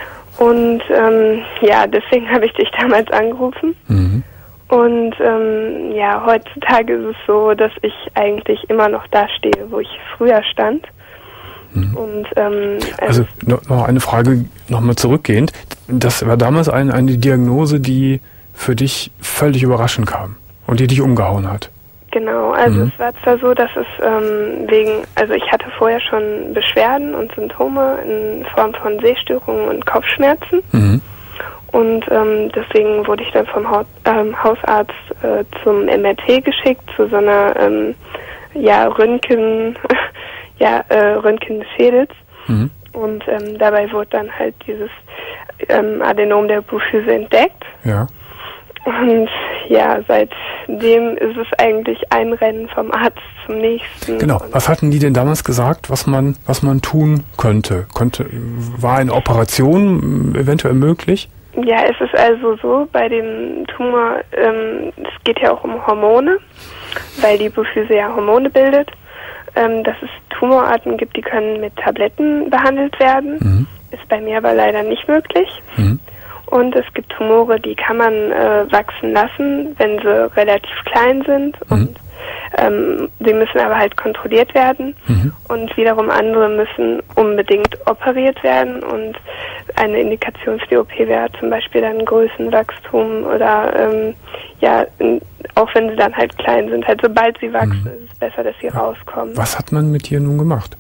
Und ähm, ja, deswegen habe ich dich damals angerufen.
Mhm.
Und ähm, ja, heutzutage ist es so, dass ich eigentlich immer noch da stehe, wo ich früher stand. Mhm. Und ähm,
also noch, noch eine Frage nochmal zurückgehend. Das war damals ein, eine Diagnose, die für dich völlig überraschend kam und die dich umgehauen hat.
Genau, also
mhm.
es war zwar so, dass es ähm, wegen, also ich hatte vorher schon Beschwerden und Symptome in Form von Sehstörungen und Kopfschmerzen.
Mhm.
Und ähm, deswegen wurde ich dann vom Haut, ähm, Hausarzt äh, zum M R T geschickt, zu so einer ähm, ja, Röntgen, ja, äh, Röntgen des Schädels. Mhm. Und ähm, dabei wurde dann halt dieses ähm, Adenom der Hypophyse entdeckt.
Ja.
Und ja, seitdem ist es eigentlich ein Rennen vom Arzt zum nächsten.
Genau. Was hatten die denn damals gesagt, was man, was man tun könnte? Konnte, war eine Operation eventuell möglich?
Ja, es ist also so, bei dem Tumor, ähm, es geht ja auch um Hormone, weil die Hypophyse ja Hormone bildet, ähm, dass es Tumorarten gibt, die können mit Tabletten behandelt werden. Mhm. Ist bei mir aber leider nicht möglich. Mhm. Und es gibt Tumore, die kann man äh, wachsen lassen, wenn sie relativ klein sind. Mhm. Und ähm, sie müssen aber halt kontrolliert werden. Mhm. Und wiederum andere müssen unbedingt operiert werden. Und eine Indikation für die O P wäre zum Beispiel dann Größenwachstum oder ähm, ja, in, auch wenn sie dann halt klein sind. Halt sobald sie wachsen, mhm. ist es besser, dass sie rauskommen.
Was hat man mit dir nun gemacht?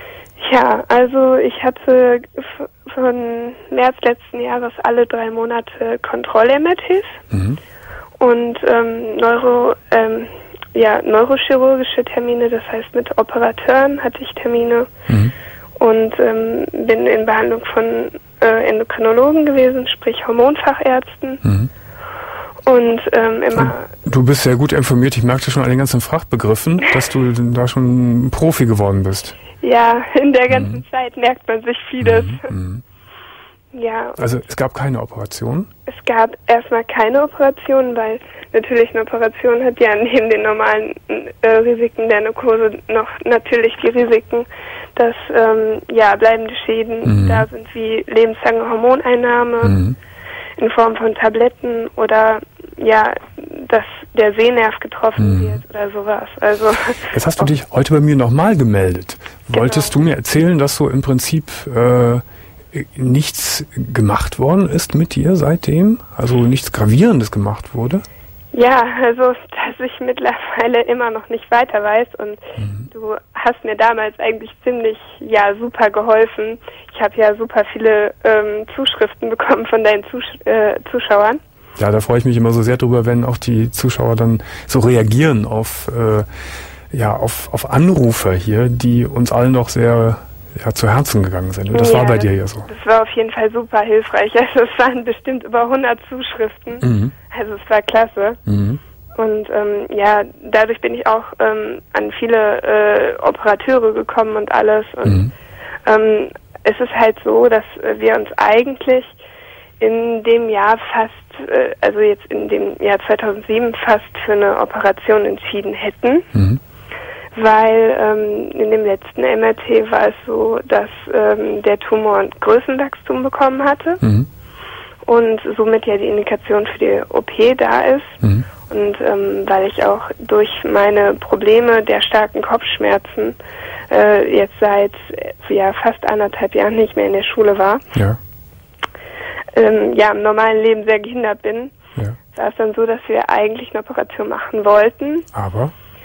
Ja, also ich hatte f- von März letzten Jahres alle drei Monate Kontroll-M R Ts mhm. und ähm, Neuro, ähm, ja, neurochirurgische Termine, das heißt mit Operateuren hatte ich Termine mhm. und ähm, bin in Behandlung von äh, Endokrinologen gewesen, sprich Hormonfachärzten. Mhm. Und ähm, immer.
Du bist sehr gut informiert, ich merkte schon an den ganzen Fachbegriffen, dass du da schon Profi geworden bist.
Ja, in der ganzen mhm. Zeit merkt man sich vieles.
Mhm.
Ja.
Also es gab keine Operation?
Es gab erstmal keine Operation, weil natürlich eine Operation hat ja neben den normalen äh, Risiken der Narkose noch natürlich die Risiken, dass ähm, ja bleibende Schäden mhm. da sind, wie lebenslange Hormoneinnahme mhm. in Form von Tabletten oder ja, dass der Sehnerv getroffen mhm. wird oder sowas. Also
jetzt hast du dich heute bei mir nochmal gemeldet. Wolltest genau. du mir erzählen, dass so im Prinzip äh, nichts gemacht worden ist mit dir seitdem? Also nichts Gravierendes gemacht wurde?
Ja, also dass ich mittlerweile immer noch nicht weiter weiß und mhm. du hast mir damals eigentlich ziemlich ja super geholfen. Ich habe ja super viele ähm, Zuschriften bekommen von deinen Zus- äh, Zuschauern.
Ja, da freue ich mich immer so sehr drüber, wenn auch die Zuschauer dann so reagieren auf äh, ja auf auf Anrufe hier, die uns allen doch sehr ja, zu Herzen gegangen sind. Und das ja, war bei
das,
dir ja so.
Das war auf jeden Fall super hilfreich. Also es waren bestimmt über hundert Zuschriften. Mhm. Also es war klasse. Mhm. Und ähm, ja, dadurch bin ich auch ähm, an viele äh, Operateure gekommen und alles. Und mhm. ähm, es ist halt so, dass wir uns eigentlich in dem Jahr fast, äh, also jetzt in dem Jahr zweitausendsieben fast für eine Operation entschieden hätten. Mhm. Weil ähm, in dem letzten M R T war es so, dass ähm, der Tumor ein Größenwachstum bekommen hatte mhm. und somit ja die Indikation für die O P da ist. Mhm. Und ähm, weil ich auch durch meine Probleme der starken Kopfschmerzen äh, jetzt seit ja, fast anderthalb Jahren nicht mehr in der Schule war,
ja,
ähm, ja im normalen Leben sehr gehindert bin, ja. war es dann so, dass wir eigentlich eine Operation machen wollten.
Aber?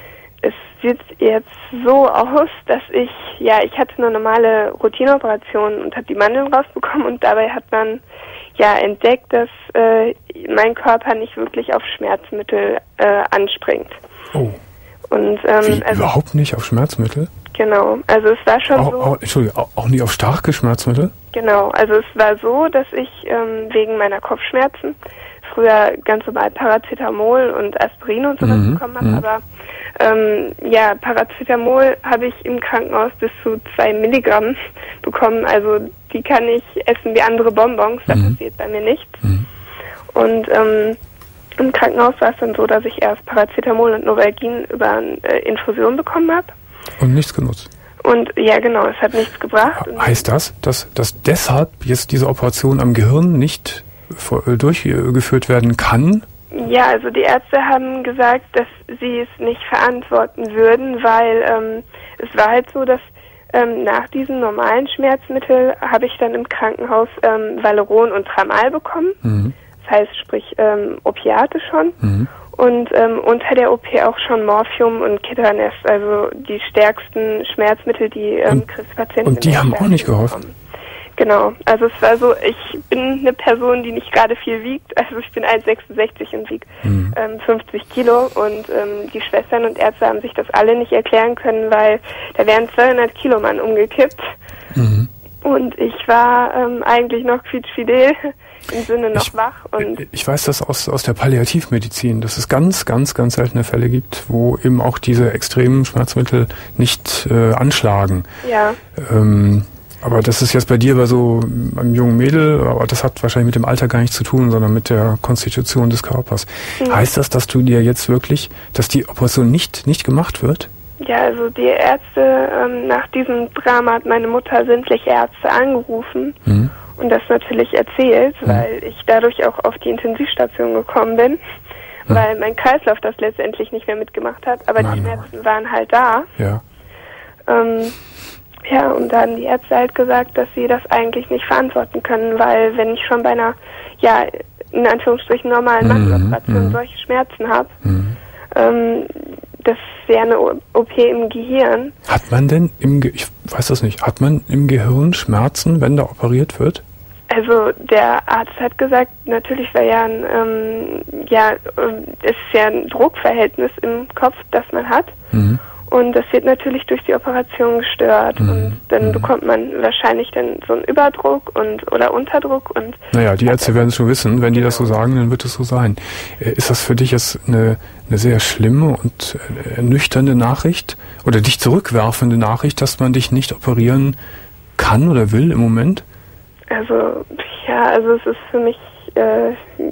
es sieht jetzt so aus, dass ich, ja, ich hatte eine normale Routineoperation und habe die Mandeln rausbekommen und dabei hat man ja entdeckt, dass äh, mein Körper nicht wirklich auf Schmerzmittel äh, anspringt.
Oh.
Und, ähm,
Wie,
also,
überhaupt nicht auf Schmerzmittel?
Genau, also es war schon
auch,
so...
Auch, Entschuldigung, auch, auch nicht auf starke Schmerzmittel?
Genau, also es war so, dass ich ähm, wegen meiner Kopfschmerzen früher ganz normal Paracetamol und Aspirin und sowas
mhm,
bekommen habe,
mhm.
aber ähm, ja, Paracetamol habe ich im Krankenhaus bis zu zwei Milligramm bekommen, also die kann ich essen wie andere Bonbons, da
mhm.
passiert bei mir nichts.
Mhm.
Und ähm, im Krankenhaus war es dann so, dass ich erst Paracetamol und Novalgin über äh, Infusion bekommen habe.
Und nichts genutzt?
Und ja, genau, es hat nichts gebracht.
Heißt das, dass, dass deshalb jetzt diese Operation am Gehirn nicht vor, durchgeführt werden kann?
Ja, also die Ärzte haben gesagt, dass sie es nicht verantworten würden, weil ähm, es war halt so, dass ähm, nach diesem normalen Schmerzmittel habe ich dann im Krankenhaus ähm, Valeron und Tramal bekommen. Mhm. Das heißt, sprich ähm, Opiate schon. Mhm. Und ähm, unter der O P auch schon Morphium und Ketanest, also die stärksten Schmerzmittel, die ähm, Krebspatienten...
Und die haben auch nicht geholfen?
Bekommen. Genau, also es war so, ich bin eine Person, die nicht gerade viel wiegt, also ich bin eins Komma sechsundsechzig und wiege mhm. ähm, fünfzig Kilo und ähm, die Schwestern und Ärzte haben sich das alle nicht erklären können, weil da wären zweihundert Kilo Mann umgekippt mhm. und ich war ähm, eigentlich noch quietschfidel, im Sinne noch
ich,
wach. Und
ich weiß das aus, aus der Palliativmedizin, dass es ganz, ganz, ganz seltene Fälle gibt, wo eben auch diese extremen Schmerzmittel nicht äh, anschlagen.
Ja.
Ähm, aber das ist jetzt bei dir bei so einem jungen Mädel, aber das hat wahrscheinlich mit dem Alter gar nichts zu tun, sondern mit der Konstitution des Körpers. Mhm. Heißt das, dass du dir jetzt wirklich, dass die Operation nicht, nicht gemacht wird?
Ja, also die Ärzte, ähm, nach diesem Drama hat meine Mutter sämtliche Ärzte angerufen mhm. und das natürlich erzählt, mhm. weil ich dadurch auch auf die Intensivstation gekommen bin, mhm. weil mein Kreislauf das letztendlich nicht mehr mitgemacht hat, aber Mann, die Schmerzen Mann. waren halt da.
Ja.
Ähm, Ja, und da haben die Ärzte halt gesagt, dass sie das eigentlich nicht verantworten können, weil wenn ich schon bei einer, ja, in Anführungsstrichen normalen Mandeloperation mhm. solche Schmerzen habe, mhm. ähm, das ist ja eine O P im Gehirn.
Hat man denn im, Ge ich weiß das nicht, hat man im Gehirn Schmerzen, wenn da operiert wird?
Also der Arzt hat gesagt, natürlich, weil ja ein, ähm, ja, es ist ja ein Druckverhältnis im Kopf, das man hat. Mhm. Und das wird natürlich durch die Operation gestört mhm. und dann mhm. bekommt man wahrscheinlich dann so einen Überdruck und oder Unterdruck und
naja, die Ärzte werden es schon wissen, wenn die das so sagen, dann wird es so sein. Ist das für dich jetzt eine, eine sehr schlimme und ernüchternde Nachricht oder dich zurückwerfende Nachricht, dass man dich nicht operieren kann oder will im Moment?
Also ja, also es ist für mich äh,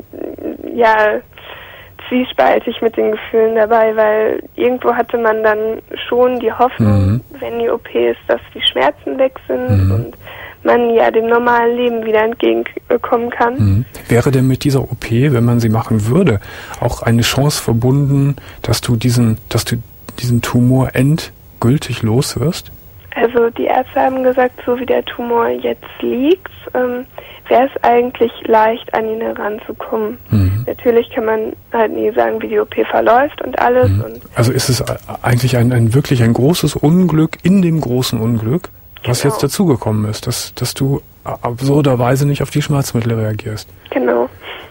ja zwiespaltig mit den Gefühlen dabei, weil irgendwo hatte man dann schon die Hoffnung, mhm. wenn die O P ist, dass die Schmerzen weg sind mhm. und man ja dem normalen Leben wieder entgegenkommen kann.
Mhm. Wäre denn mit dieser O P, wenn man sie machen würde, auch eine Chance verbunden, dass du diesen, dass du diesen Tumor endgültig los wirst?
Also die Ärzte haben gesagt, so wie der Tumor jetzt liegt, ähm, wäre es eigentlich leicht, an ihn heranzukommen. Mhm. Natürlich kann man halt nie sagen, wie die O P verläuft und alles. Mhm. Und
also ist es eigentlich ein, ein wirklich ein großes Unglück in dem großen Unglück, was genau. jetzt dazugekommen ist, dass, dass du absurderweise nicht auf die Schmerzmittel reagierst.
Genau.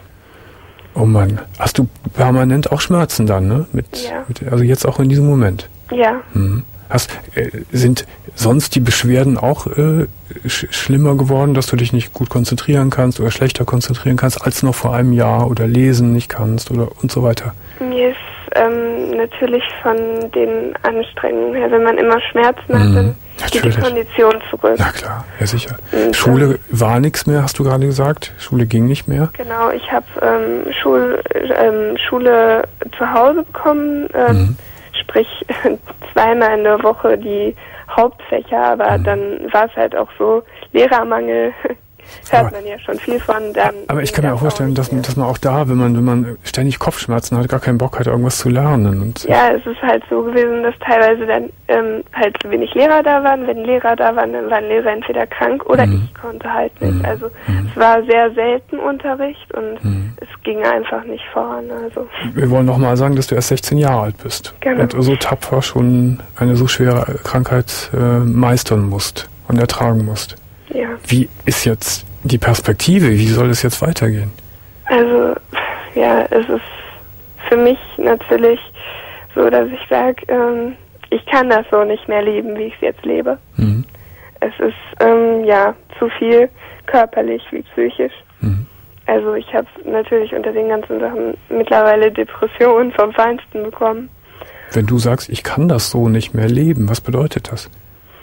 Oh Mann. Hast du permanent auch Schmerzen dann, ne? Mit,
ja.
mit, also jetzt auch in diesem Moment?
Ja.
Mhm. Hast, äh, sind sonst die Beschwerden auch äh, sch schlimmer geworden, dass du dich nicht gut konzentrieren kannst oder schlechter konzentrieren kannst als noch vor einem Jahr oder lesen nicht kannst oder und so weiter?
Mir ist ähm, natürlich von den Anstrengungen her, wenn man immer Schmerzen hat, dann geht die Kondition zurück.
Na klar, ja sicher. Und, Schule war nichts mehr, hast du gerade gesagt? Schule ging nicht mehr?
Genau, ich habe ähm, Schul, ähm, Schule zu Hause bekommen, ähm, mhm. sprich zweimal in der Woche die Hauptfächer, aber mhm. dann war es halt auch so Lehrermangel, hört
aber,
man ja schon viel von. Dann
aber ich kann mir auch vorstellen, dass, dass man auch da, wenn man, wenn man ständig Kopfschmerzen hat, gar keinen Bock hat, irgendwas zu lernen. Und
ja, es ist halt so gewesen, dass teilweise dann ähm, halt wenig Lehrer da waren. Wenn Lehrer da waren, dann waren Lehrer entweder krank oder mhm. ich konnte halt nicht.
Mhm.
Also
mhm.
es war sehr selten Unterricht und
mhm.
es ging einfach nicht voran. Also
wir wollen nochmal sagen, dass du erst sechzehn Jahre alt bist.
Genau.
Und so tapfer schon eine so schwere Krankheit äh, meistern musst und ertragen musst.
Ja.
Wie ist jetzt die Perspektive? Wie soll es jetzt weitergehen?
Also, ja, es ist für mich natürlich so, dass ich sage, ähm, ich kann das so nicht mehr leben, wie ich es jetzt lebe.
Mhm.
Es ist, ähm, ja, zu viel körperlich wie psychisch.
Mhm.
Also ich habe natürlich unter den ganzen Sachen mittlerweile Depressionen vom Feinsten bekommen.
Wenn du sagst, ich kann das so nicht mehr leben, was bedeutet das?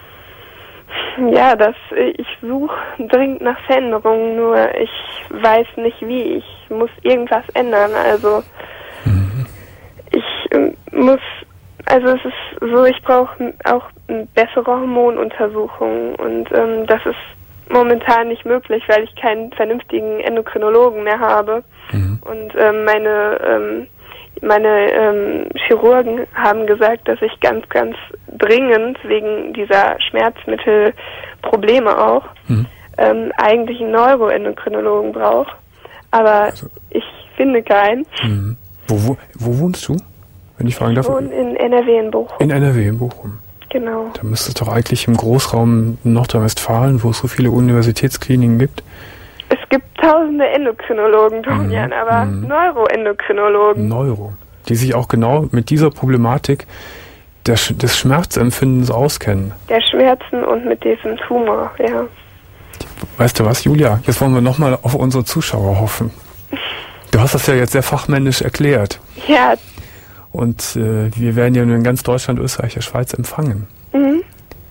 Ja, dass ich suche dringend nach Veränderungen, nur ich weiß nicht wie. Ich muss irgendwas ändern. Also mhm. ich ähm, muss, also es ist so, ich brauche auch bessere Hormonuntersuchungen und ähm, das ist momentan nicht möglich, weil ich keinen vernünftigen Endokrinologen mehr habe. Mhm. Und ähm, meine ähm, meine ähm, Chirurgen haben gesagt, dass ich ganz, ganz dringend wegen dieser Schmerzmittelprobleme auch mhm. ähm, eigentlich einen Neuroendokrinologen brauche. Aber also, ich finde keinen.
Mhm. Wo, wo, wo wohnst du, wenn ich fragen darf?
Ich wohne in N R W in Bochum.
In N R W in Bochum.
Genau.
Da müsste es doch eigentlich im Großraum Nordrhein-Westfalen, wo es so viele Universitätskliniken gibt.
Es gibt tausende Endokrinologen, Domian, mhm. aber mhm. Neuroendokrinologen.
Neuro, die sich auch genau mit dieser Problematik der, des Schmerzempfindens auskennen.
Der Schmerzen und mit diesem Tumor, ja.
Weißt du was, Julia? Jetzt wollen wir nochmal auf unsere Zuschauer hoffen. Du hast das ja jetzt sehr fachmännisch erklärt.
Ja.
Und äh, wir werden ja nur in ganz Deutschland, Österreich, der Schweiz empfangen.
Mhm.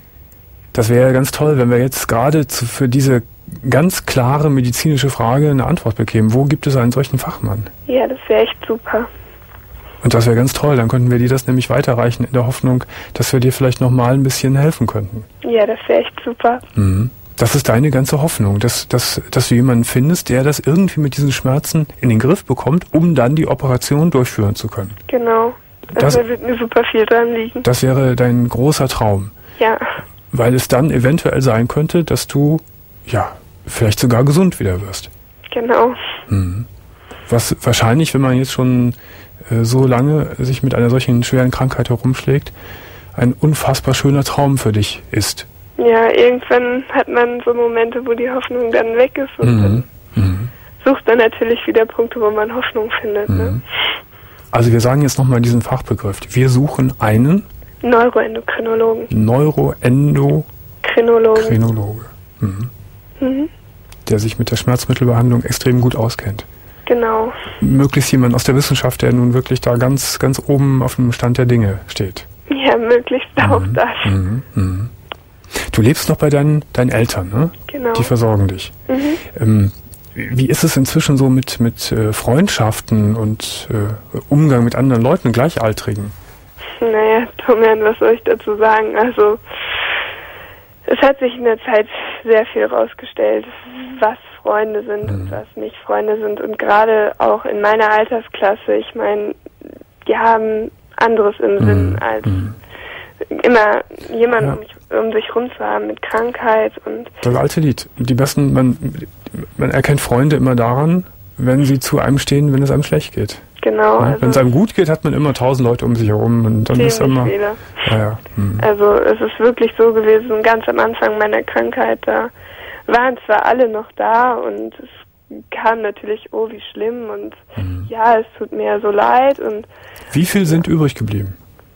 Das wäre ja ganz toll, wenn wir jetzt gerade zu, für diese ganz klare medizinische Frage eine Antwort bekämen. Wo gibt es einen solchen Fachmann?
Ja, das wäre echt super.
Und das wäre ganz toll. Dann könnten wir dir das nämlich weiterreichen in der Hoffnung, dass wir dir vielleicht nochmal ein bisschen helfen könnten.
Ja, das wäre echt super.
Mhm. Das ist deine ganze Hoffnung, dass, dass, dass du jemanden findest, der das irgendwie mit diesen Schmerzen in den Griff bekommt, um dann die Operation durchführen zu können.
Genau.
Das,
da wird mir super viel dran liegen.
Das wäre dein großer Traum.
Ja.
Weil es dann eventuell sein könnte, dass du ja, vielleicht sogar gesund wieder wirst.
Genau.
Mhm. Was wahrscheinlich, wenn man jetzt schon äh, so lange sich mit einer solchen schweren Krankheit herumschlägt, ein unfassbar schöner Traum für dich ist.
Ja, irgendwann hat man so Momente, wo die Hoffnung dann weg ist und
mhm.
dann
mhm.
sucht man natürlich wieder Punkte, wo man Hoffnung findet.
Mhm.
Ne?
Also wir sagen jetzt nochmal diesen Fachbegriff. Wir suchen einen
Neuroendokrinologen.
Neuroendokrinologe. Krinologe. Mhm.
Mhm.
Der sich mit der Schmerzmittelbehandlung extrem gut auskennt.
Genau.
Möglichst jemand aus der Wissenschaft, der nun wirklich da ganz, ganz oben auf dem Stand der Dinge steht.
Ja, möglichst
mhm.
auch das.
Mhm. Mhm. Du lebst noch bei deinen, deinen Eltern, ne?
Genau.
Die versorgen dich.
Mhm.
Ähm, wie ist es inzwischen so mit, mit äh, Freundschaften und äh, Umgang mit anderen Leuten, Gleichaltrigen?
Naja, Tomian, was soll ich dazu sagen? Also, es hat sich in der Zeit sehr viel rausgestellt, was Freunde sind mhm. und was nicht Freunde sind. Und gerade auch in meiner Altersklasse, ich meine, die haben anderes im mhm. Sinn, als mhm. immer jemanden
ja.
um, mich, um sich rum zu haben mit Krankheit. Und
das alte Lied. Die besten, man, man erkennt Freunde immer daran, wenn sie zu einem stehen, wenn es einem schlecht geht.
Genau.
Ja,
also
wenn es einem gut geht, hat man immer tausend Leute um sich herum und dann ist immer.
Viele.
Ja, ja. Hm.
Also es ist wirklich so gewesen, ganz am Anfang meiner Krankheit, da waren zwar alle noch da und es kam natürlich, oh wie schlimm und hm. ja, es tut mir so leid und.
Wie viel sind übrig geblieben?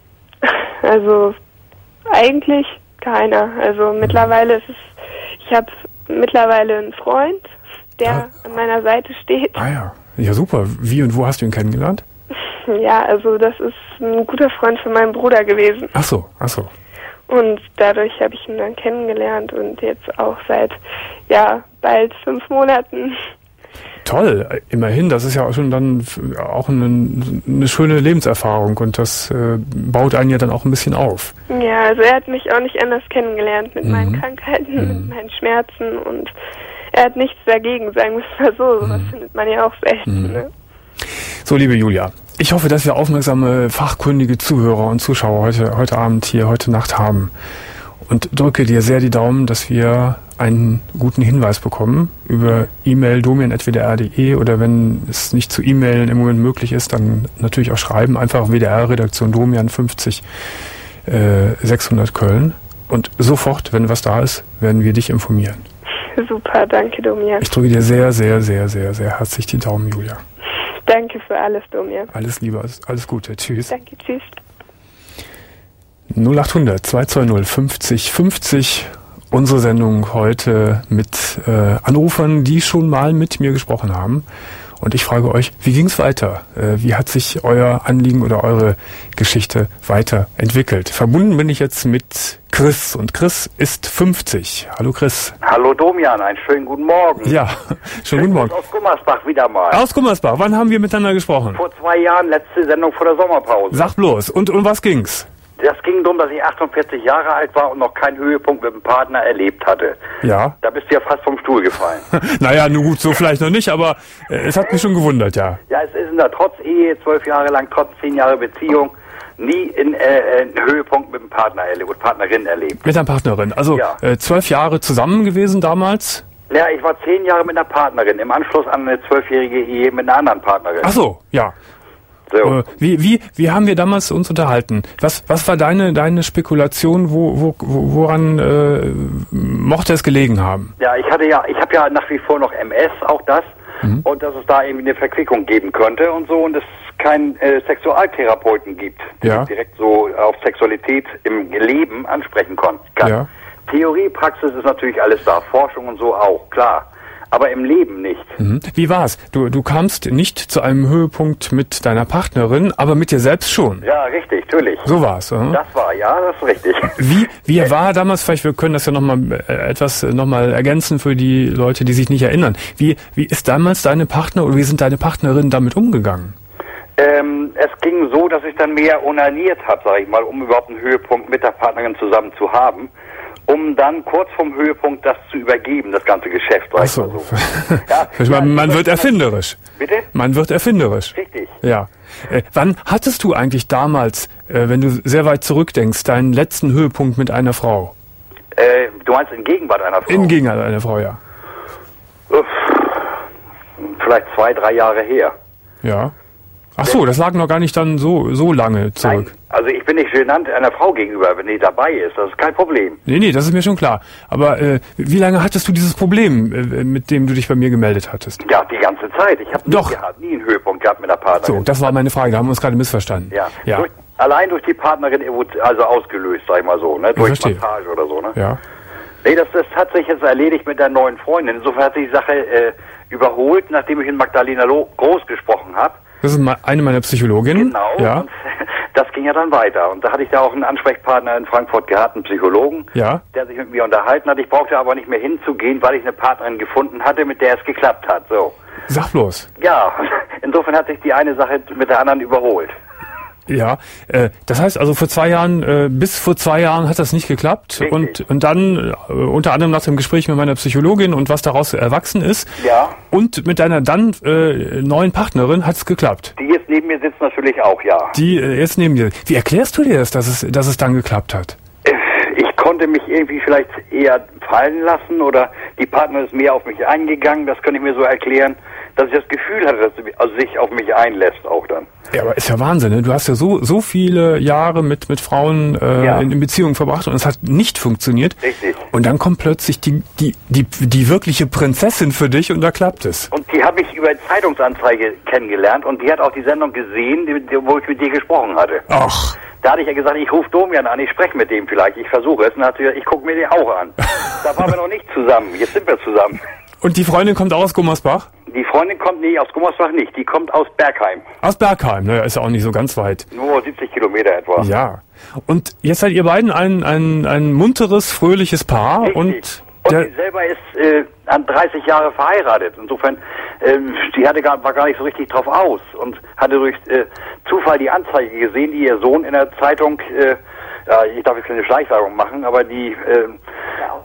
Also eigentlich keiner. Also hm. mittlerweile ist es, ich habe mittlerweile einen Freund, der ah. an meiner Seite steht.
Ah ja. Ja, super. Wie und wo hast du ihn kennengelernt?
Ja, also das ist ein guter Freund von meinem Bruder gewesen.
Ach so, ach so.
Und dadurch habe ich ihn dann kennengelernt und jetzt auch seit, ja, bald fünf Monaten.
Toll, immerhin. Das ist ja auch schon dann auch eine, eine schöne Lebenserfahrung und das äh, baut einen ja dann auch ein bisschen auf.
Ja, also er hat mich auch nicht anders kennengelernt mit mhm. meinen Krankheiten,
mhm.
mit meinen Schmerzen und er hat nichts dagegen, sagen wir es mal so. Sowas
Mhm.
findet man ja auch selten.
Mhm.
Ne?
So, liebe Julia, ich hoffe, dass wir aufmerksame, fachkundige Zuhörer und Zuschauer heute, heute Abend hier, heute Nacht haben. Und drücke dir sehr die Daumen, dass wir einen guten Hinweis bekommen über E-Mail domian at w d r punkt d e oder wenn es nicht zu E-Mailen im Moment möglich ist, dann natürlich auch schreiben. Einfach W D R Redaktion Domian fünfzig äh, sechshundert Köln. Und sofort, wenn was da ist, werden wir dich informieren.
Super, danke, Domian.
Ich drücke dir sehr, sehr, sehr, sehr, sehr herzlich die Daumen, Julia.
Danke für alles, Domian.
Alles Liebe, alles, alles Gute. Tschüss.
Danke, tschüss.
null achthundert zweihundertzweißig fünfzig fünfzig. Unsere Sendung heute mit äh, Anrufern, die schon mal mit mir gesprochen haben. Und ich frage euch, wie ging's weiter? Äh, wie hat sich euer Anliegen oder eure Geschichte weiterentwickelt? Verbunden bin ich jetzt mit Chris. Und Chris ist fünfzig. Hallo Chris.
Hallo Domian, einen schönen guten Morgen.
Ja, schönen guten Morgen.
Aus Gummersbach wieder mal.
Aus Gummersbach. Wann haben wir miteinander gesprochen?
Vor zwei Jahren, letzte Sendung vor der Sommerpause.
Sag bloß. Und um was ging's?
Das ging darum, dass ich achtundvierzig Jahre alt war und noch keinen Höhepunkt mit dem Partner erlebt hatte.
Ja.
Da bist du ja fast vom Stuhl gefallen.
Naja, nun gut, so vielleicht noch nicht, aber äh, es hat mich schon gewundert, ja.
Ja, es ist in der trotz Ehe, zwölf Jahre lang, trotz zehn Jahre Beziehung, nie in, äh, einen Höhepunkt mit dem Partner erlebt, oder Partnerin erlebt.
Mit einer Partnerin. Also
Ja.
äh, zwölf Jahre zusammen gewesen damals?
Ja, ich war zehn Jahre mit einer Partnerin, im Anschluss an eine zwölfjährige Ehe mit einer anderen Partnerin.
Ach so, ja.
So.
Äh, wie, wie, wie haben wir damals uns unterhalten? Was, was war deine, deine Spekulation, wo, wo, wo, woran äh, mochte es gelegen haben?
Ja, ich hatte ja, ich habe ja nach wie vor noch M S, auch das,
Mhm.
und dass es da irgendwie eine Verquickung geben könnte und so, und es keinen äh, Sexualtherapeuten gibt, der
Ja.
direkt so auf Sexualität im Leben ansprechen kon- kann.
Ja.
Theorie, Praxis ist natürlich alles da, Forschung und so auch, klar, aber im Leben nicht.
Mhm. Wie war's? Du, du kamst nicht zu einem Höhepunkt mit deiner Partnerin, aber mit dir selbst schon.
Ja, richtig, natürlich.
So war's. Äh?
Das war, ja, das ist richtig.
Wie, wie war damals, vielleicht wir können das ja nochmal äh, etwas äh, nochmal ergänzen für die Leute, die sich nicht erinnern. Wie, wie ist damals deine Partner oder wie sind deine Partnerinnen damit umgegangen?
Ähm, es ging so, dass ich dann mehr onaniert habe, sag ich mal, um überhaupt einen Höhepunkt mit der Partnerin zusammen zu haben, um dann kurz vom Höhepunkt das zu übergeben, das ganze Geschäft. Sag
Ach
ich
so.
mal so. Ja,
Ich meine,
ja,
man
ich
wird
weiß-
erfinderisch.
Bitte?
Man wird erfinderisch.
Richtig.
Ja. Äh, wann hattest du eigentlich damals, äh, wenn du sehr weit zurückdenkst, deinen letzten Höhepunkt mit einer Frau?
Äh, du meinst in Gegenwart einer Frau?
In Gegenwart einer Frau, ja.
Uff, vielleicht zwei, drei Jahre her.
Ja. Ach so, das lag noch gar nicht dann so so lange zurück.
Nein, also ich bin nicht genannt einer Frau gegenüber, wenn die dabei ist. Das ist kein Problem.
Nee, nee, das ist mir schon klar. Aber äh, wie lange hattest du dieses Problem, äh, mit dem du dich bei mir gemeldet hattest?
Ja, die ganze Zeit. Ich habe nie
Doch.
gehabt, nie einen Höhepunkt gehabt mit der Partnerin.
So, das war meine Frage, da haben wir uns gerade missverstanden.
Ja.
Ja.
Durch, allein durch die Partnerin, also ausgelöst, sag ich mal so, ne? Durch
verstehe.
Massage oder so, ne?
Ja.
Nee, das, das hat sich jetzt erledigt mit der neuen Freundin. Insofern hat sich die Sache äh, überholt, nachdem ich mit Magdalena Lo Groß gesprochen habe.
Das ist ma- eine meiner Psychologinnen.
Genau.
Ja.
Und das ging ja dann weiter. Und da hatte ich da auch einen Ansprechpartner in Frankfurt gehabt, einen Psychologen,
Ja.
der sich mit mir unterhalten hat. Ich brauchte aber nicht mehr hinzugehen, weil ich eine Partnerin gefunden hatte, mit der es geklappt hat. So.
Sag bloß.
Ja, insofern hat sich die eine Sache mit der anderen überholt.
Ja, äh, das heißt also vor zwei Jahren, äh, bis vor zwei Jahren hat das nicht geklappt.
Richtig.
Und und dann äh, unter anderem nach dem Gespräch mit meiner Psychologin und was daraus erwachsen ist.
Ja.
Und mit deiner dann äh, neuen Partnerin hat es geklappt.
Die jetzt neben mir sitzt natürlich auch, ja.
Die äh, jetzt neben dir. Wie erklärst du dir das, dass es dass es dann geklappt hat?
Ich konnte mich irgendwie vielleicht eher fallen lassen oder die Partnerin ist mehr auf mich eingegangen, das könnte ich mir so erklären, dass ich das Gefühl hatte, dass sie also sich auf mich einlässt auch dann.
Ja, aber ist ja Wahnsinn, ne? Du hast ja so so viele Jahre mit mit Frauen äh,
Ja.
in, in Beziehungen verbracht und es hat nicht funktioniert.
Richtig.
Und dann kommt plötzlich die die die die wirkliche Prinzessin für dich und da klappt es.
Und die habe ich über Zeitungsanzeige kennengelernt und die hat auch die Sendung gesehen, die, die, wo ich mit dir gesprochen hatte.
Ach.
Da hatte ich ja gesagt, ich rufe Domian an, ich spreche mit dem vielleicht, ich versuche es. Und dann hat sie gesagt, ich gucke mir den auch an. Da waren wir noch nicht zusammen, jetzt sind wir zusammen.
Und die Freundin kommt auch aus Gummersbach?
Die Freundin kommt, nee, aus Gummersbach nicht, die kommt aus Bergheim.
Aus Bergheim, naja, ist ja auch nicht so ganz weit.
Nur siebzig Kilometer etwa.
Ja. Und jetzt seid ihr beiden ein, ein, ein munteres, fröhliches Paar.
Richtig.
Und
Und
der,
sie selber ist äh, an dreißig Jahre verheiratet. Insofern, ähm, die hatte gar, war gar nicht so richtig drauf aus und hatte durch äh, Zufall die Anzeige gesehen, die ihr Sohn in der Zeitung, äh, ja, ich darf jetzt keine Schleichwerbung machen, aber die, äh,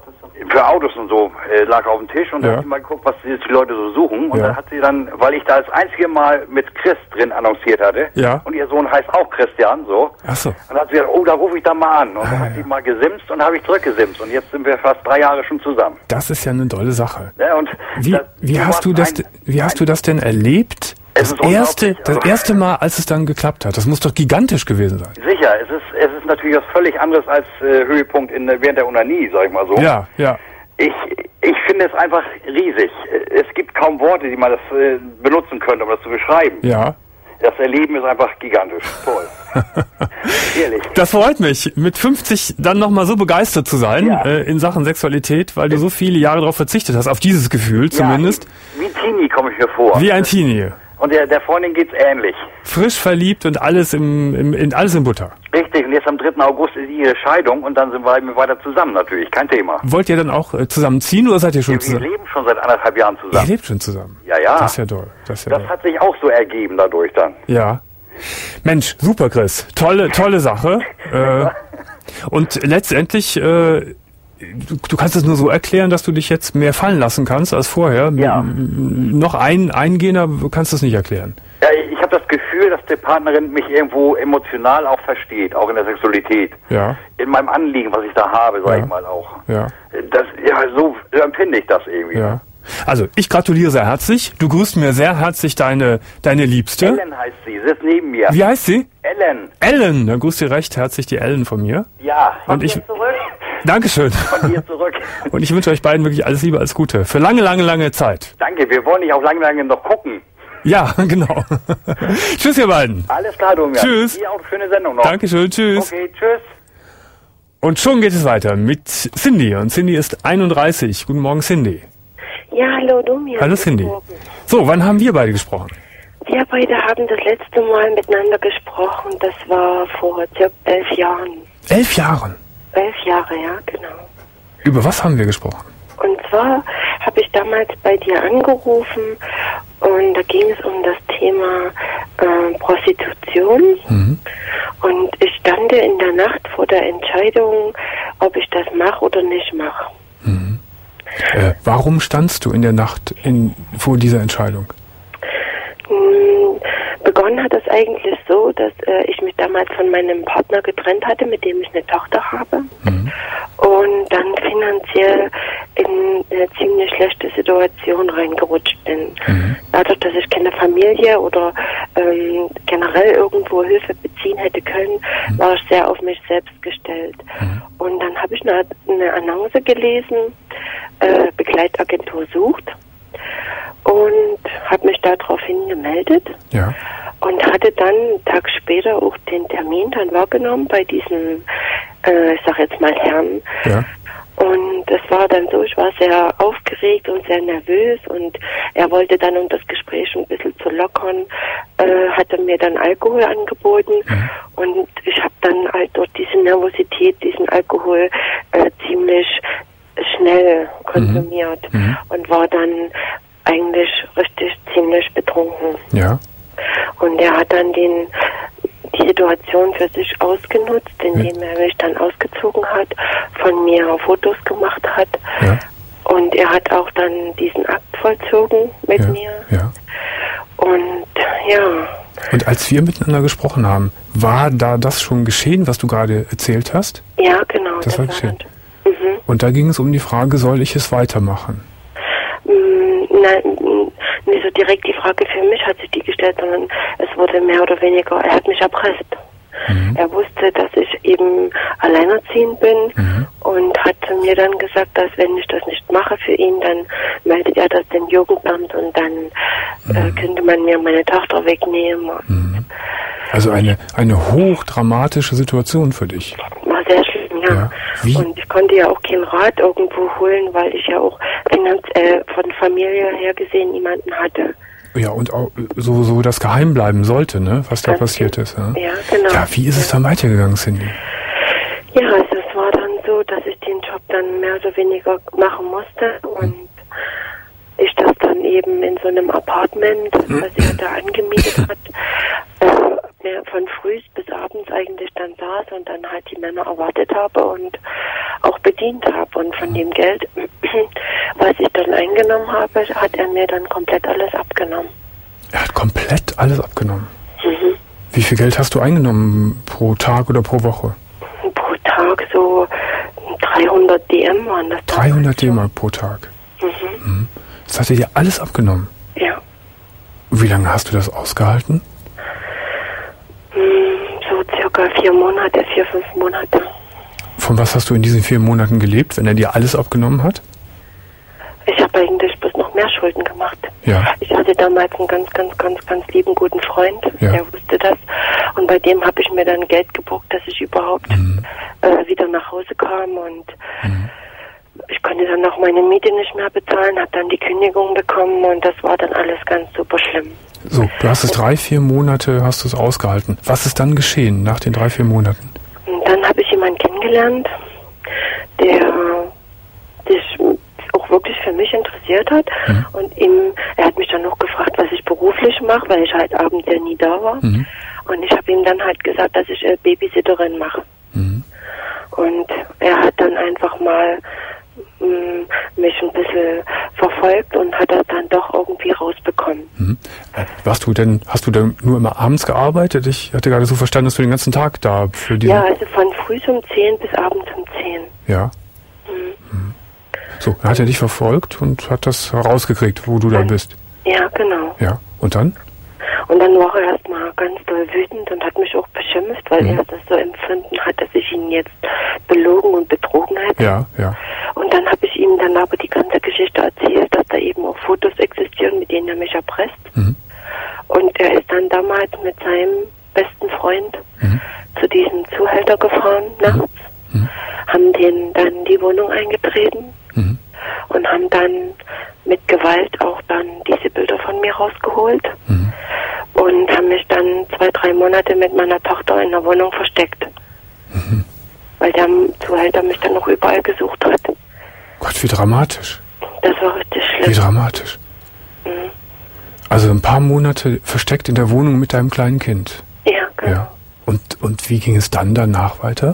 für Autos und so äh, lag auf dem Tisch und
Ja.
da hat sie mal geguckt, was jetzt die Leute so suchen. Und
Ja.
dann hat sie dann, weil ich da das einzige Mal mit Chris drin annonciert hatte,
Ja.
und ihr Sohn heißt auch Christian, so.
Ach so.
Und dann hat sie gesagt, oh, da rufe ich da mal an. Und dann
Ah,
hat
ja.
sie mal gesimst und habe ich zurückgesimst. Und jetzt sind wir fast drei Jahre schon zusammen.
Das ist ja eine tolle Sache.
Ja, und
Wie,
das-
wie hast
warst
du das,
ein-
wie hast du das denn erlebt?
Es
Das
ist
erste,
unglaublich,
das
also-
erste Mal, als es dann geklappt hat. Das muss doch gigantisch gewesen sein.
Sicher, es ist, es ist natürlich was völlig anderes als äh, Höhepunkt in, der- während der Onanie, sag ich mal so.
Ja, ja.
Ich, ich finde es einfach riesig. Es gibt kaum Worte, die man das äh, benutzen könnte, um das zu beschreiben.
Ja.
Das Erleben ist einfach gigantisch. Toll. Ehrlich.
Das freut mich, mit fünfzig dann nochmal so begeistert zu sein
Ja.
äh, in Sachen Sexualität, weil du so viele Jahre darauf verzichtet hast, auf dieses Gefühl zumindest.
Ja, wie Teenie komme ich mir vor.
Wie ein Teenie.
Und der, der Freundin geht's ähnlich.
Frisch verliebt und alles im, im in alles in Butter.
Richtig, und jetzt am dritten August ist ihre Scheidung und dann sind wir eben weiter zusammen natürlich, kein Thema.
Wollt ihr dann auch äh, zusammenziehen oder seid ihr schon
Wir
zusammen?
leben schon seit anderthalb Jahren
Ihr
zusammen.
lebt schon zusammen.
Ja, ja.
Das ist ja toll. Das ist ja
Das
toll.
hat sich auch so ergeben dadurch dann.
Ja. Mensch, super, Chris. Tolle, tolle Sache. Äh, und letztendlich, äh, du, du kannst es nur so erklären, dass du dich jetzt mehr fallen lassen kannst als vorher.
Ja.
M- Noch ein Eingehender kannst du es nicht erklären.
Ja, ich habe das Gefühl, dass die Partnerin mich irgendwo emotional auch versteht, auch in der Sexualität.
Ja.
In meinem Anliegen, was ich da habe, sag
Ja.
ich mal auch.
Ja.
Das, ja, so empfinde ich das irgendwie.
Ja. Also, ich gratuliere sehr herzlich. Du grüßt mir sehr herzlich deine, deine Liebste.
Ellen heißt sie, sitzt neben mir.
Wie heißt sie?
Ellen.
Ellen. Dann grüßt dir recht herzlich die Ellen von mir.
Ja.
Und ich,
zurück.
Dankeschön.
Von dir zurück.
Und ich wünsche euch beiden wirklich alles Liebe, alles Gute. Für lange, lange, lange Zeit.
Danke, wir wollen dich auch lange, lange noch gucken.
Ja, genau. Tschüss, ihr beiden.
Alles klar, Domian.
Tschüss.
Dir auch eine schöne Sendung noch.
Dankeschön, tschüss.
Okay, tschüss.
Und schon geht es weiter mit Cindy. Und Cindy ist einunddreißig. Guten Morgen, Cindy.
Ja, hallo Domian.
Hallo, Cindy. So, wann haben wir beide gesprochen?
Wir beide haben das letzte Mal miteinander gesprochen. Das war vor circa elf Jahren.
Elf Jahren.
Elf Jahre, ja, genau.
Über was haben wir gesprochen?
Und zwar habe ich damals bei dir angerufen und da ging es um das Thema äh, Prostitution.
Mhm.
Und ich stand in der Nacht vor der Entscheidung, ob ich das mache oder nicht mache.
Mhm. Äh, warum standst du in der Nacht in, vor dieser Entscheidung?
Mm, Begonnen hat es eigentlich so, dass äh, ich mich damals von meinem Partner getrennt hatte, mit dem ich eine Tochter habe.
Mhm.
Und dann finanziell in eine ziemlich schlechte Situation reingerutscht bin.
Mhm.
Dadurch, dass ich keine Familie oder ähm, generell irgendwo Hilfe beziehen hätte können,
Mhm.
war ich sehr auf mich selbst gestellt.
Mhm.
Und dann habe ich eine, eine Annonce gelesen, äh, Begleitagentur sucht. Und habe mich daraufhin gemeldet
Ja.
und hatte dann einen Tag später auch den Termin dann wahrgenommen bei diesem, äh, ich sag jetzt mal Herrn.
Ja.
Und es war dann so, ich war sehr aufgeregt und sehr nervös und er wollte dann, um das Gespräch ein bisschen zu lockern, äh, hatte mir dann Alkohol angeboten
Mhm.
und ich habe dann halt durch diese Nervosität diesen Alkohol äh, ziemlich schnell konsumiert
Mhm.
und war dann eigentlich richtig ziemlich betrunken.
Ja.
Und er hat dann den, die Situation für sich ausgenutzt, indem er mich dann ausgezogen hat, von mir Fotos gemacht hat.
Ja.
Und er hat auch dann diesen Akt vollzogen mit
Ja.
mir.
Ja.
Und ja,
Und als wir miteinander gesprochen haben, war da das schon geschehen, was du gerade erzählt hast?
ja, genau.
Das war geschehen.
halt- Mhm.
Und da ging es um die Frage, soll ich es weitermachen?
Mm, Nein, mm, nicht so direkt die Frage für mich hat sich die gestellt, sondern es wurde mehr oder weniger, er hat mich erpresst.
Mhm.
Er wusste, dass ich eben alleinerziehend bin
Mhm.
und hat mir dann gesagt, dass wenn ich das nicht mache für ihn, dann meldet er das dem Jugendamt und dann äh, könnte man mir meine Tochter wegnehmen.
Mhm. Also eine, eine hochdramatische Situation für dich.
War sehr schlimm, ja.
Ja. Wie?
Und ich konnte ja auch keinen Rat irgendwo holen, weil ich ja auch finanziell von Familie her gesehen niemanden hatte.
Ja, und auch so, so das geheim bleiben sollte, ne, was da
Ganz
passiert ist. Ja,
Ja, genau.
ja wie ist es dann weitergegangen, Cindy?
Ja, also es war dann so, dass ich den Job dann mehr oder weniger machen musste und ich das dann eben in so einem Apartment, was er da angemietet hat, äh, mir von früh bis abends eigentlich dann saß saß und dann halt die Männer erwartet habe und auch bedient habe. Und von dem Geld, was ich dann eingenommen habe, hat er mir dann komplett alles abgenommen.
Er hat komplett alles abgenommen?
Mhm.
Wie viel Geld hast du eingenommen pro Tag oder pro Woche?
Pro Tag so dreihundert D M waren das.
dreihundert D-Mark pro Tag?
Mhm.
Mhm. Das hat er dir alles abgenommen?
Ja.
Wie lange hast du das ausgehalten?
So circa vier Monate, vier, fünf Monate.
Von was hast du in diesen vier Monaten gelebt, wenn er dir alles abgenommen hat?
Ich habe eigentlich bloß noch mehr Schulden gemacht.
Ja.
Ich hatte damals einen ganz, ganz, ganz, ganz lieben, guten Freund,
ja.
der wusste das. Und bei dem habe ich mir dann Geld gebucht, dass ich überhaupt mhm. äh, wieder nach Hause kam. Und mhm. ich konnte dann auch meine Miete nicht mehr bezahlen, habe dann die Kündigung bekommen und das war dann alles ganz super schlimm.
So, du hast es drei, vier Monate, hast du es ausgehalten. Was ist dann geschehen nach den drei, vier Monaten?
Und dann habe ich jemanden kennengelernt, der sich auch wirklich für mich interessiert hat. Mhm. Und ihm, er hat mich dann noch gefragt, was ich beruflich mache, weil ich halt abends ja nie da war. Mhm. Und ich habe ihm dann halt gesagt, dass ich äh, Babysitterin mache. Mhm. Und er hat dann einfach mal mh, mich ein bisschen verfolgt und hat das dann doch irgendwie rausbekommen.
Mhm. Warst du denn, hast du denn nur immer abends gearbeitet? Ich hatte gerade so verstanden, dass du den ganzen Tag da für die...
Ja, also von früh um zehn bis abends um zehn.
Ja. Mhm. Mhm. So, dann hat er dich verfolgt und hat das herausgekriegt, wo du da bist.
Ja, genau.
Ja, und dann?
Und dann war er erstmal ganz doll wütend und hat mich auch beschimpft, weil mhm. er das so empfunden hat, dass ich ihn jetzt belogen und betrogen hätte.
Ja, ja.
Und dann habe ich ihm dann aber die ganze Geschichte erzählt, dass da eben auch Fotos existieren, mit denen er mich erpresst. Mhm. Und er ist dann damals mit seinem besten Freund mhm. zu diesem Zuhälter gefahren, nachts, mhm. haben den dann die Wohnung eingetreten mhm. und haben dann mit Gewalt auch dann diese Bilder von mir rausgeholt mhm. und haben mich dann zwei, drei Monate mit meiner Tochter in der Wohnung versteckt. Mhm. Weil der Zuhälter mich dann noch überall gesucht hat.
Gott, wie dramatisch.
Das war richtig schlimm.
Wie dramatisch. Mhm. Also ein paar Monate versteckt in der Wohnung mit deinem kleinen Kind.
Ja, genau. Ja.
Und, und wie ging es dann danach weiter?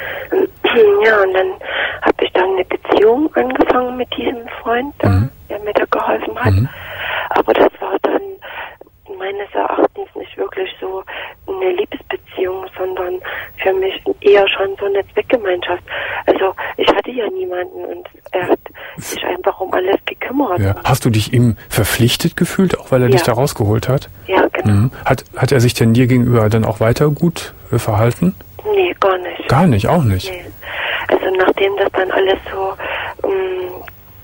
Ja, und dann habe ich dann eine Beziehung angefangen mit diesem Freund, mhm. der mir da geholfen hat. Mhm. Aber das war dann meines Erachtens nicht wirklich so eine Liebesbeziehung, sondern für mich eher schon so eine Zweckgemeinschaft. Also ich hatte ja niemanden und er hat sich einfach um alles gekümmert.
Ja. Hast du dich ihm verpflichtet gefühlt, auch weil er ja. dich da rausgeholt hat?
Ja, genau. Mhm.
Hat, hat er sich denn dir gegenüber dann auch weiter gut äh, verhalten?
Nee, gar nicht.
Gar nicht, auch nicht?
Nee. Also nachdem das dann alles so um,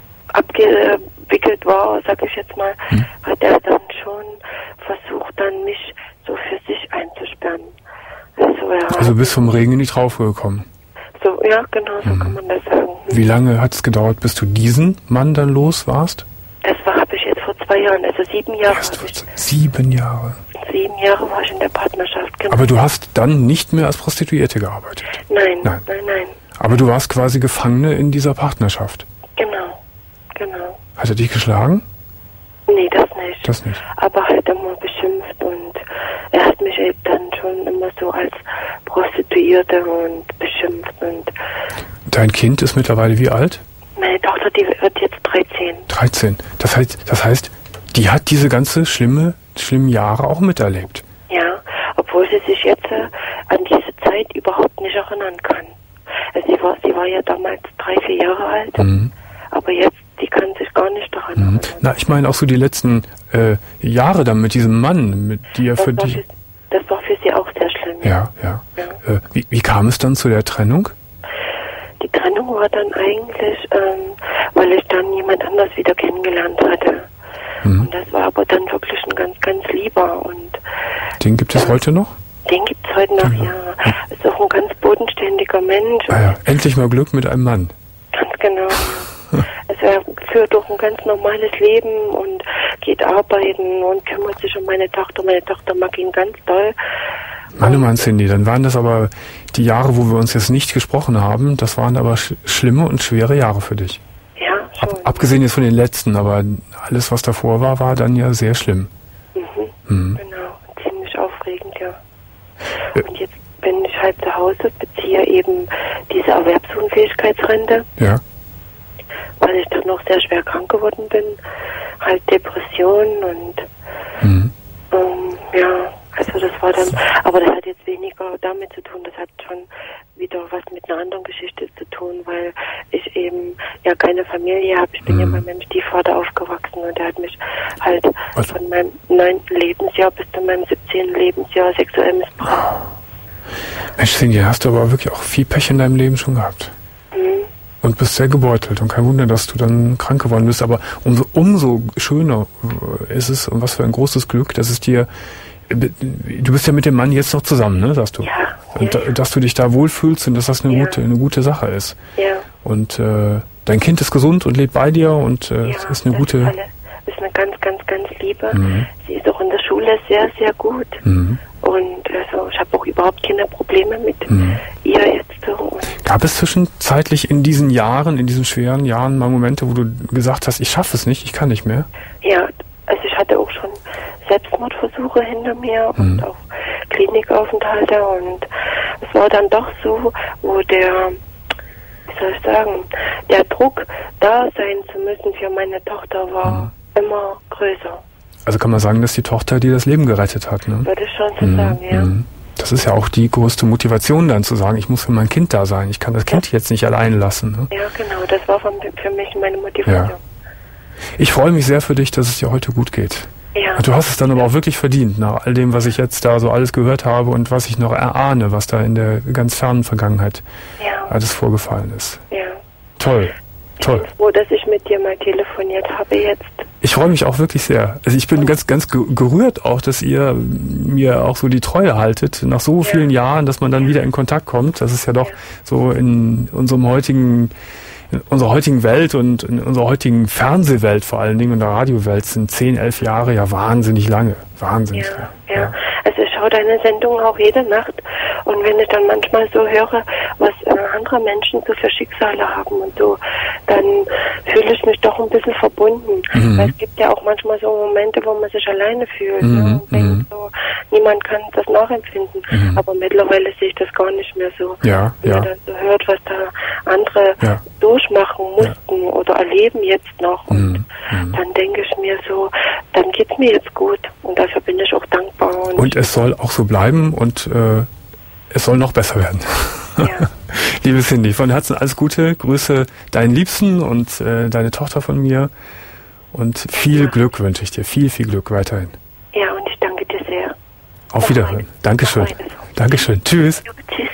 abgewickelt war, sag ich jetzt mal, hm. hat er dann schon versucht, dann mich so für sich einzusperren. Also, ja,
also bist vom Regen nicht raufgekommen?
So, ja, genau, so hm. kann man das sagen.
Wie lange hat es gedauert, bis du diesen Mann dann los warst?
Das war, habe ich jetzt vor zwei Jahren, also sieben Jahre.
Erst vor sieben Jahre?
Sieben Jahre war ich in der Partnerschaft, genau.
Aber du hast dann nicht mehr als Prostituierte gearbeitet?
Nein,
nein,
nein, nein.
Aber du warst quasi Gefangene in dieser Partnerschaft?
Genau, genau.
Hat er dich geschlagen?
Nee, das nicht.
Das nicht.
Aber halt immer beschimpft und er hat mich eben dann schon immer so als Prostituierte und beschimpft und...
Dein Kind ist mittlerweile wie alt?
Meine Tochter, die wird jetzt dreizehn.
dreizehn. Das heißt, das heißt, die hat diese ganze schlimme, schlimmen Jahre auch miterlebt?
Ja, obwohl sie sich jetzt äh, an diese Zeit überhaupt nicht erinnern kann. Also sie war, sie war ja damals drei, vier Jahre alt, mhm. aber jetzt, die kann sich gar nicht daran mhm. erinnern.
Na, ich meine auch so die letzten äh, Jahre dann mit diesem Mann, mit die er für dich...
Für, das war für sie auch sehr schlimm.
Ja, ja. ja. Äh, wie, wie kam es dann zu der Trennung?
Die Trennung war dann eigentlich, ähm, weil ich dann jemand anders wieder kennengelernt hatte. Mhm. Und das war aber dann wirklich ein ganz, ganz lieber. Und
den gibt es äh, heute noch?
Den gibt es heute noch, ja. ja. Ist auch ein ganz bodenständiger Mensch.
Ah ja, endlich mal Glück mit einem Mann.
Ganz genau. Also er führt doch ein ganz normales Leben und geht arbeiten und kümmert sich um meine Tochter. Meine Tochter mag ihn ganz doll.
Meine Mann, Cindy, dann waren das aber die Jahre, wo wir uns jetzt nicht gesprochen haben, das waren aber sch- schlimme und schwere Jahre für dich.
Ja, schon.
Ab, abgesehen jetzt von den letzten, aber alles, was davor war, war dann ja sehr schlimm.
Mhm, mhm. Genau, ziemlich aufregend, ja. Und jetzt bin ich halt zu Hause, beziehe eben diese Erwerbsunfähigkeitsrente.
Ja.
Weil ich dann noch sehr schwer krank geworden bin. Halt Depressionen und
Mhm.
ähm, ja, also das war dann, aber das hat jetzt weniger damit zu tun, das hat schon wieder was mit einer anderen Geschichte zu tun, weil ich eben ja keine Familie habe. Ich bin mhm. ja bei meinem Stiefvater aufgewachsen und der hat mich halt
also.
von meinem neunten Lebensjahr bis zu meinem siebzehnten Lebensjahr sexuell missbraucht.
Mensch, Cindy, hast du aber wirklich auch viel Pech in deinem Leben schon gehabt.
Mhm.
Und bist sehr gebeutelt und kein Wunder, dass du dann krank geworden bist, aber umso, umso schöner ist es und was für ein großes Glück, dass es dir, du bist ja mit dem Mann jetzt noch zusammen, ne, sagst du?
Ja.
Und
ja,
da, dass du dich da wohlfühlst und dass das eine
ja.
gute, eine gute Sache ist.
Ja.
Und äh, dein Kind ist gesund und lebt bei dir und äh,
ja,
es ist eine
das
gute...
Ist, alle, ist eine ganz, ganz, ganz liebe.
Mhm.
Sie ist auch in der Schule sehr, sehr gut.
Mhm.
Und also ich habe auch überhaupt keine Probleme mit
mhm.
ihr jetzt so. Und
Gab es zwischenzeitlich in diesen Jahren, in diesen schweren Jahren mal Momente, wo du gesagt hast, ich schaffe es nicht, ich kann nicht mehr?
ja, also ich hatte auch schon Selbstmordversuche hinter mir
Mhm.
und auch Klinikaufenthalte und es war dann doch so, wo der, wie soll ich sagen, der Druck, da sein zu müssen für meine Tochter war
Mhm.
immer größer.
Also kann man sagen, dass die Tochter dir das Leben gerettet hat, ne?
Würde ich schon so
Mhm.
sagen, ja.
Mhm. Das ist ja auch die größte Motivation dann zu sagen, ich muss für mein Kind da sein, ich kann das Kind jetzt nicht allein lassen. Ne?
Ja, genau, das war für mich meine Motivation.
Ja. Ich freue mich sehr für dich, dass es dir heute gut geht.
Ja.
Du hast es dann aber auch wirklich verdient, nach all dem, was ich jetzt da so alles gehört habe und was ich noch erahne, was da in der ganz fernen Vergangenheit
Ja.
alles vorgefallen ist.
Ja.
Toll, toll.
Ich bin froh, dass ich mit dir mal telefoniert habe jetzt.
Ich freue mich auch wirklich sehr. Also ich bin ganz, ganz ge- gerührt auch, dass ihr mir auch so die Treue haltet, nach so
Ja.
vielen Jahren, dass man dann wieder in Kontakt kommt. Das ist ja doch
Ja.
so in unserem heutigen, in unserer heutigen Welt und in unserer heutigen Fernsehwelt vor allen Dingen und der Radiowelt sind zehn, elf Jahre ja wahnsinnig lange. Wahnsinnig
Ja,
lange.
ja. Also ich schaue deine Sendung auch jede Nacht und wenn ich dann manchmal so höre, was äh, andere Menschen so für Schicksale haben und so, dann fühle ich mich doch ein bisschen verbunden.
Mhm.
Weil es gibt ja auch manchmal so Momente, wo man sich alleine fühlt
Mhm,
ne, und
mhm.
denkt so, niemand kann das nachempfinden.
Mhm.
Aber mittlerweile sehe ich das gar nicht mehr so.
Ja,
Wenn
ja.
man dann so hört, was da andere
Ja.
durchmachen mussten oder erleben jetzt noch und
Mhm, mhm.
dann denke ich mir so, dann geht's mir jetzt gut und dafür bin ich auch dankbar. Und,
Und es soll auch so bleiben und äh, es soll noch besser werden.
Ja.
Liebe Cindy, von Herzen alles Gute, grüße deinen Liebsten und äh, deine Tochter von mir und viel
Ja.
Glück wünsche ich dir, viel, viel Glück weiterhin.
ja, und ich danke dir sehr.
Auf
Auf
Wiederhören.
beides.
Dankeschön.
Auf beides.
Dankeschön. Tschüss.
Jo, tschüss.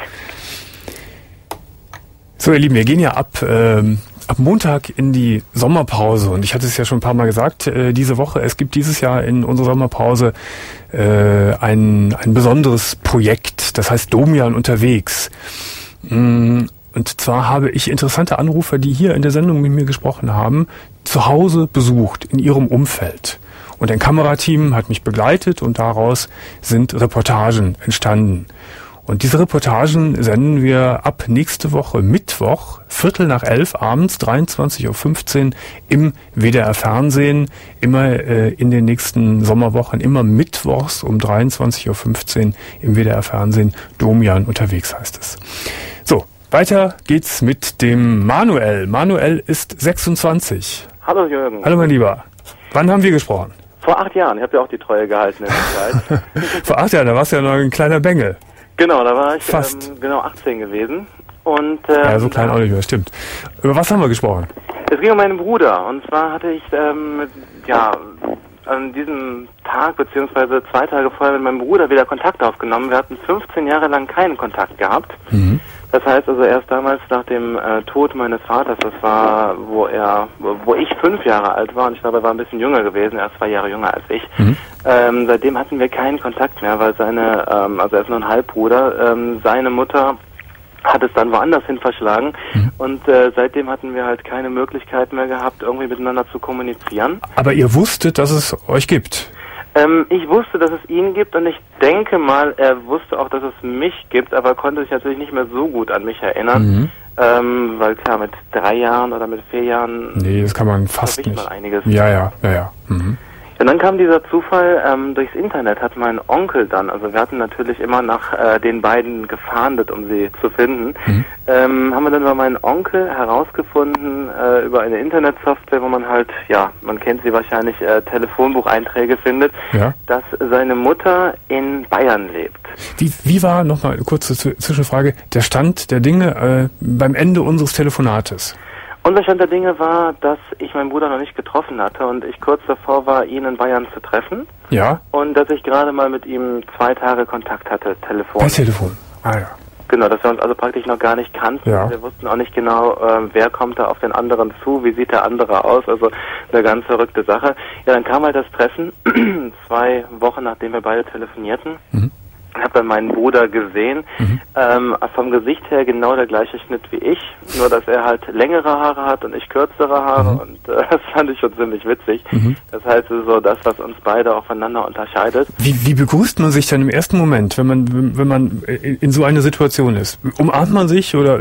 So, ihr Lieben, wir gehen ja ab, ähm, ab Montag in die Sommerpause und ich hatte es ja schon ein paar Mal gesagt, äh, diese Woche, es gibt dieses Jahr in unserer Sommerpause äh, ein, ein besonderes Projekt, das heißt Domian unterwegs. Mm, Und zwar habe ich interessante Anrufer, die hier in der Sendung mit mir gesprochen haben, zu Hause besucht, in ihrem Umfeld. Und ein Kamerateam hat mich begleitet und daraus sind Reportagen entstanden. Und diese Reportagen senden wir ab nächste Woche Mittwoch, Viertel nach elf abends, dreiundzwanzig Uhr fünfzehn im W D R Fernsehen, immer äh, in den nächsten Sommerwochen, immer mittwochs um dreiundzwanzig Uhr fünfzehn im W D R Fernsehen. Domian unterwegs heißt es. So, weiter geht's mit dem Manuel. Manuel ist sechsundzwanzig.
Hallo Jürgen.
Hallo mein Lieber. Wann haben wir gesprochen?
Vor acht Jahren, ich habe ja auch die Treue gehalten in der Zeit.
Vor acht Jahren, da warst du ja noch ein kleiner Bengel.
Genau, da war ich
Fast.
Ähm, genau achtzehn gewesen. Und, ähm,
Ja, so klein auch nicht mehr, stimmt. Über was haben wir gesprochen?
Es ging um meinen Bruder. Und zwar hatte ich ähm, ja an diesem Tag beziehungsweise zwei Tage vorher mit meinem Bruder wieder Kontakt aufgenommen. Wir hatten fünfzehn Jahre lang keinen Kontakt gehabt.
Mhm.
Das heißt also erst damals nach dem äh, Tod meines Vaters, das war, wo er, wo ich fünf Jahre alt war und ich glaube, er war ein bisschen jünger gewesen, er ist zwei Jahre jünger als ich.
Mhm.
Ähm, seitdem hatten wir keinen Kontakt mehr, weil seine, ähm, also er ist nur ein Halbbruder, ähm, seine Mutter hat es dann woanders hin verschlagen
Mhm.
und äh, seitdem hatten wir halt keine Möglichkeit mehr gehabt, irgendwie miteinander zu kommunizieren.
Aber ihr wusstet, dass es euch gibt.
Ähm, ich wusste, dass es ihn gibt und ich denke mal, er wusste auch, dass es mich gibt, aber konnte sich natürlich nicht mehr so gut an mich erinnern,
Mhm.
ähm, weil klar, mit drei Jahren oder mit vier Jahren
Nee, das kann man fast
verwischt
nicht.
man einiges.
Ja, ja, ja, ja. Mhm.
Und dann kam dieser Zufall, ähm, durchs Internet hat mein Onkel dann, also wir hatten natürlich immer nach äh, den beiden gefahndet, um sie zu finden, mhm. ähm, haben wir dann über meinen Onkel herausgefunden, äh, über eine Internetsoftware, wo man halt, ja, man kennt sie wahrscheinlich, äh, Telefonbucheinträge findet, ja. dass seine Mutter in Bayern lebt.
Wie, wie war, nochmal kurze Zwischenfrage, der Stand der Dinge äh, beim Ende unseres Telefonates?
Unser Stand der Dinge war, dass ich meinen Bruder noch nicht getroffen hatte und ich kurz davor war, ihn in Bayern zu treffen.
Ja.
Und dass ich gerade mal mit ihm zwei Tage Kontakt hatte, Telefon.
Per Telefon, ah ja.
Genau, dass wir uns also praktisch noch gar nicht kannten. Ja. Wir wussten auch nicht genau, äh, wer kommt da auf den anderen zu, wie sieht der andere aus, also eine ganz verrückte Sache. Ja, dann kam halt das Treffen, zwei Wochen nachdem wir beide telefonierten. Mhm. Ich habe dann meinen Bruder gesehen, mhm. ähm, vom Gesicht her genau der gleiche Schnitt wie ich, nur dass er halt längere Haare hat und ich kürzere Haare mhm. und äh, das fand ich schon ziemlich witzig. Mhm. Das heißt so das, was uns beide auch voneinander unterscheidet.
Wie, wie begrüßt man sich dann im ersten Moment, wenn man wenn man in so einer Situation ist? Umarmt man sich oder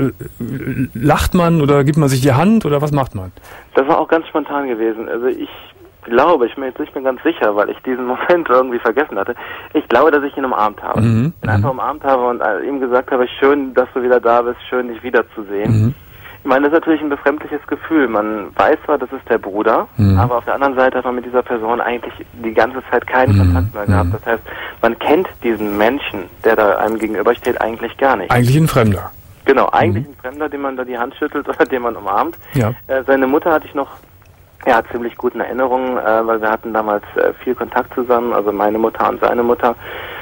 lacht man oder gibt man sich die Hand oder was macht man?
Das war auch ganz spontan gewesen. Also ich glaube, ich bin jetzt nicht mehr ganz sicher, weil ich diesen Moment irgendwie vergessen hatte. Ich glaube, dass ich ihn umarmt habe. Mhm. ihn einfach umarmt habe und ihm gesagt habe, schön, dass du wieder da bist, schön, dich wiederzusehen. Mhm. Ich meine, das ist natürlich ein befremdliches Gefühl. Man weiß zwar, das ist der Bruder, mhm. aber auf der anderen Seite hat man mit dieser Person eigentlich die ganze Zeit keinen mhm. Kontakt mehr gehabt. Das heißt, man kennt diesen Menschen, der da einem gegenübersteht, eigentlich gar nicht.
Eigentlich ein Fremder.
Genau, eigentlich mhm. ein Fremder, dem man da die Hand schüttelt oder den man umarmt.
Ja.
Äh, seine Mutter hatte ich noch Ja, ziemlich guten Erinnerungen, äh, weil wir hatten damals äh, viel Kontakt zusammen, also meine Mutter und seine Mutter.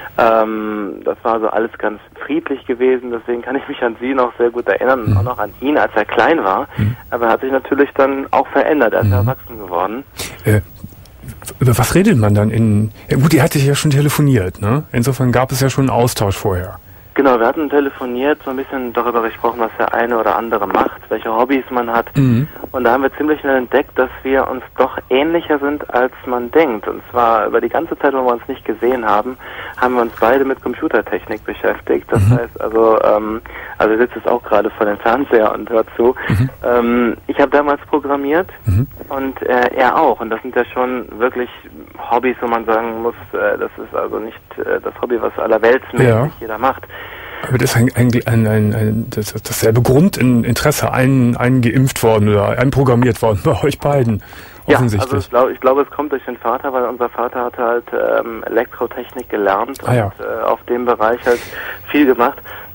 Ähm, das war so alles ganz friedlich gewesen, deswegen kann ich mich an sie noch sehr gut erinnern und mhm. auch noch an ihn, als er klein war. Mhm. Aber er hat sich natürlich dann auch verändert, er ist mhm. erwachsen geworden.
Äh, über was redet man dann in... Ja gut, ihr hattet ja schon telefoniert, ne? Insofern gab es ja schon einen Austausch vorher.
Genau, wir hatten telefoniert, so ein bisschen darüber gesprochen, was der eine oder andere macht, welche Hobbys man hat. Mhm. Und da haben wir ziemlich schnell entdeckt, dass wir uns doch ähnlicher sind, als man denkt. Und zwar über die ganze Zeit, wo wir uns nicht gesehen haben, haben wir uns beide mit Computertechnik beschäftigt. Das mhm. heißt also, ähm, also ich sitze jetzt auch gerade vor dem Fernseher und hört zu. Mhm. Ähm, ich habe damals programmiert mhm. und äh, er auch. Und das sind ja schon wirklich Hobbys, wo man sagen muss, äh, das ist also nicht äh, das Hobby, was allerweltsmäßig ja. jeder macht.
Aber das ist ein, ein, ein, ein, ein das, dasselbe Grundinteresse ein, eingeimpft worden oder einprogrammiert worden bei euch beiden. Offensichtlich.
Ja, also ich glaube, ich glaube, es kommt durch den Vater, weil unser Vater hat halt ähm, Elektrotechnik gelernt ah, ja. und äh, auf dem Bereich halt viel gemacht.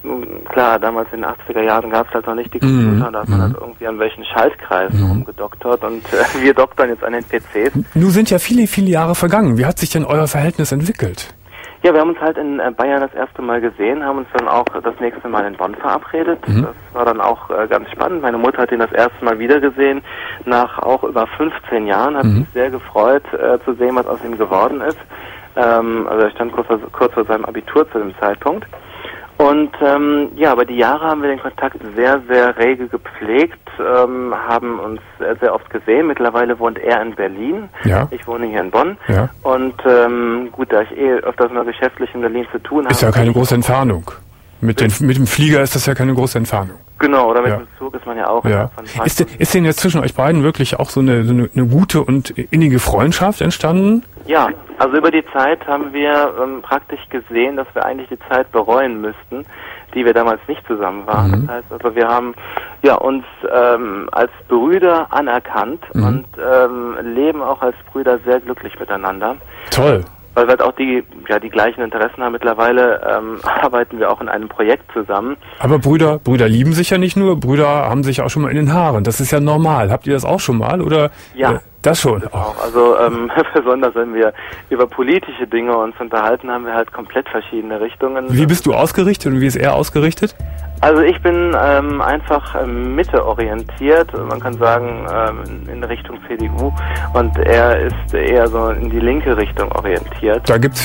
Klar, damals in den achtziger Jahren gab es halt noch nicht die Computer, mm, da hat man mm. halt irgendwie an welchen Schaltkreisen mm. rumgedoktert und äh, wir doktern jetzt an den P Cs.
Nun sind ja viele, viele Jahre vergangen. Wie hat sich denn euer Verhältnis entwickelt?
Ja, wir haben uns halt in Bayern das erste Mal gesehen, haben uns dann auch das nächste Mal in Bonn verabredet. Mhm. Das war dann auch äh, ganz spannend. Meine Mutter hat ihn das erste Mal wieder gesehen, nach auch über fünfzehn Jahren. Hat mhm. mich sehr gefreut, äh, zu sehen, was aus ihm geworden ist. Ähm, also er stand kurz, kurz vor seinem Abitur zu dem Zeitpunkt. Und ähm, ja, über die Jahre haben wir den Kontakt sehr, sehr rege gepflegt, ähm, haben uns sehr, sehr oft gesehen. Mittlerweile wohnt er in Berlin, ja. ich wohne hier in Bonn. Ja. Und ähm, gut, da ich eh öfters mal geschäftlich in Berlin zu tun habe...
Ist ja keine große Entfernung. Mit, den, mit dem Flieger ist das ja keine große Entfernung.
Genau, oder mit ja. dem Zug ist man ja auch...
Ja. Ist, ist denn jetzt zwischen euch beiden wirklich auch so eine, so eine, eine gute und innige Freundschaft entstanden?
Ja, also über die Zeit haben wir ähm, praktisch gesehen, dass wir eigentlich die Zeit bereuen müssten, die wir damals nicht zusammen waren. Mhm. Das heißt also, wir haben ja uns ähm, als Brüder anerkannt mhm. und ähm, leben auch als Brüder sehr glücklich miteinander.
Toll.
Weil wir halt auch die, ja, die gleichen Interessen haben. Mittlerweile ähm, arbeiten wir auch in einem Projekt zusammen.
Aber Brüder, Brüder lieben sich ja nicht nur, Brüder haben sich auch schon mal in den Haaren. Das ist ja normal. Habt ihr das auch schon mal? Oder?
Ja.
Äh, das schon.
Das auch. Also ähm, besonders wenn wir über politische Dinge uns unterhalten, haben wir halt komplett verschiedene Richtungen.
Wie bist du ausgerichtet und wie ist er ausgerichtet?
Also ich bin ähm, einfach ähm, mitteorientiert, man kann sagen ähm, in Richtung C D U und er ist eher so in die linke Richtung orientiert.
Da gibt's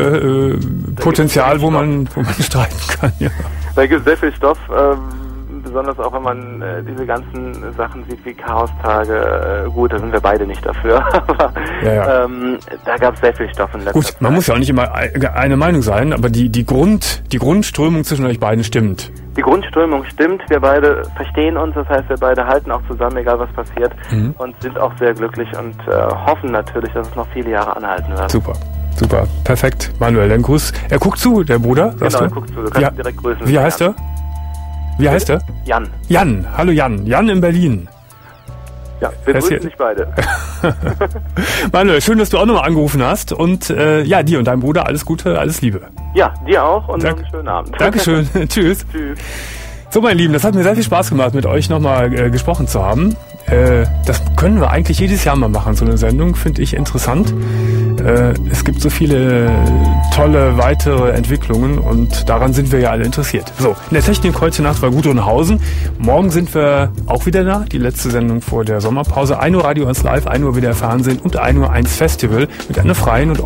viel äh, Potenzial, gibt's viel wo, man, wo man streiten kann. Ja.
Da gibt es sehr viel Stoff, ähm, besonders auch wenn man äh, diese ganzen Sachen sieht wie Chaostage. Äh, gut, da sind wir beide nicht dafür, aber
ja, ja.
Ähm, da gab es sehr viel Stoff in letzter
Gut,
Zeit.
man muss ja auch nicht immer eine Meinung sein, aber die, die, Grund, die Grundströmung zwischen euch beiden stimmt.
Die Grundströmung stimmt, wir beide verstehen uns, das heißt, wir beide halten auch zusammen, egal was passiert, mhm. und sind auch sehr glücklich und äh, hoffen natürlich, dass es noch viele Jahre anhalten wird.
Super. Super, perfekt. Manuel, dann Gruß. Er guckt zu, der Bruder, sagst
genau,
du?
er guckt zu. Du kannst ihn direkt grüßen.
Wie heißt er? Wie heißt er?
Jan.
Jan. Hallo Jan. Jan in Berlin.
Ja, wir grüßen dich beide.
Manuel, schön, dass du auch nochmal angerufen hast. Und äh, ja, dir und deinem Bruder alles Gute, alles Liebe.
Ja, dir auch und
Dank-
einen schönen Abend.
Dankeschön. Tschüss.
Tschüss.
So, meine Lieben, das hat mir sehr viel Spaß gemacht, mit euch nochmal äh, gesprochen zu haben. Äh, das können wir eigentlich jedes Jahr mal machen, so eine Sendung, finde ich interessant. Äh, es gibt so viele tolle weitere Entwicklungen und daran sind wir ja alle interessiert. So, in der Technik heute Nacht war Gudrun Hausen. Morgen sind wir auch wieder da, die letzte Sendung vor der Sommerpause. ein Uhr Radio eins Live, ein Uhr wieder Fernsehen und ein Uhr eins Festival mit einer freien und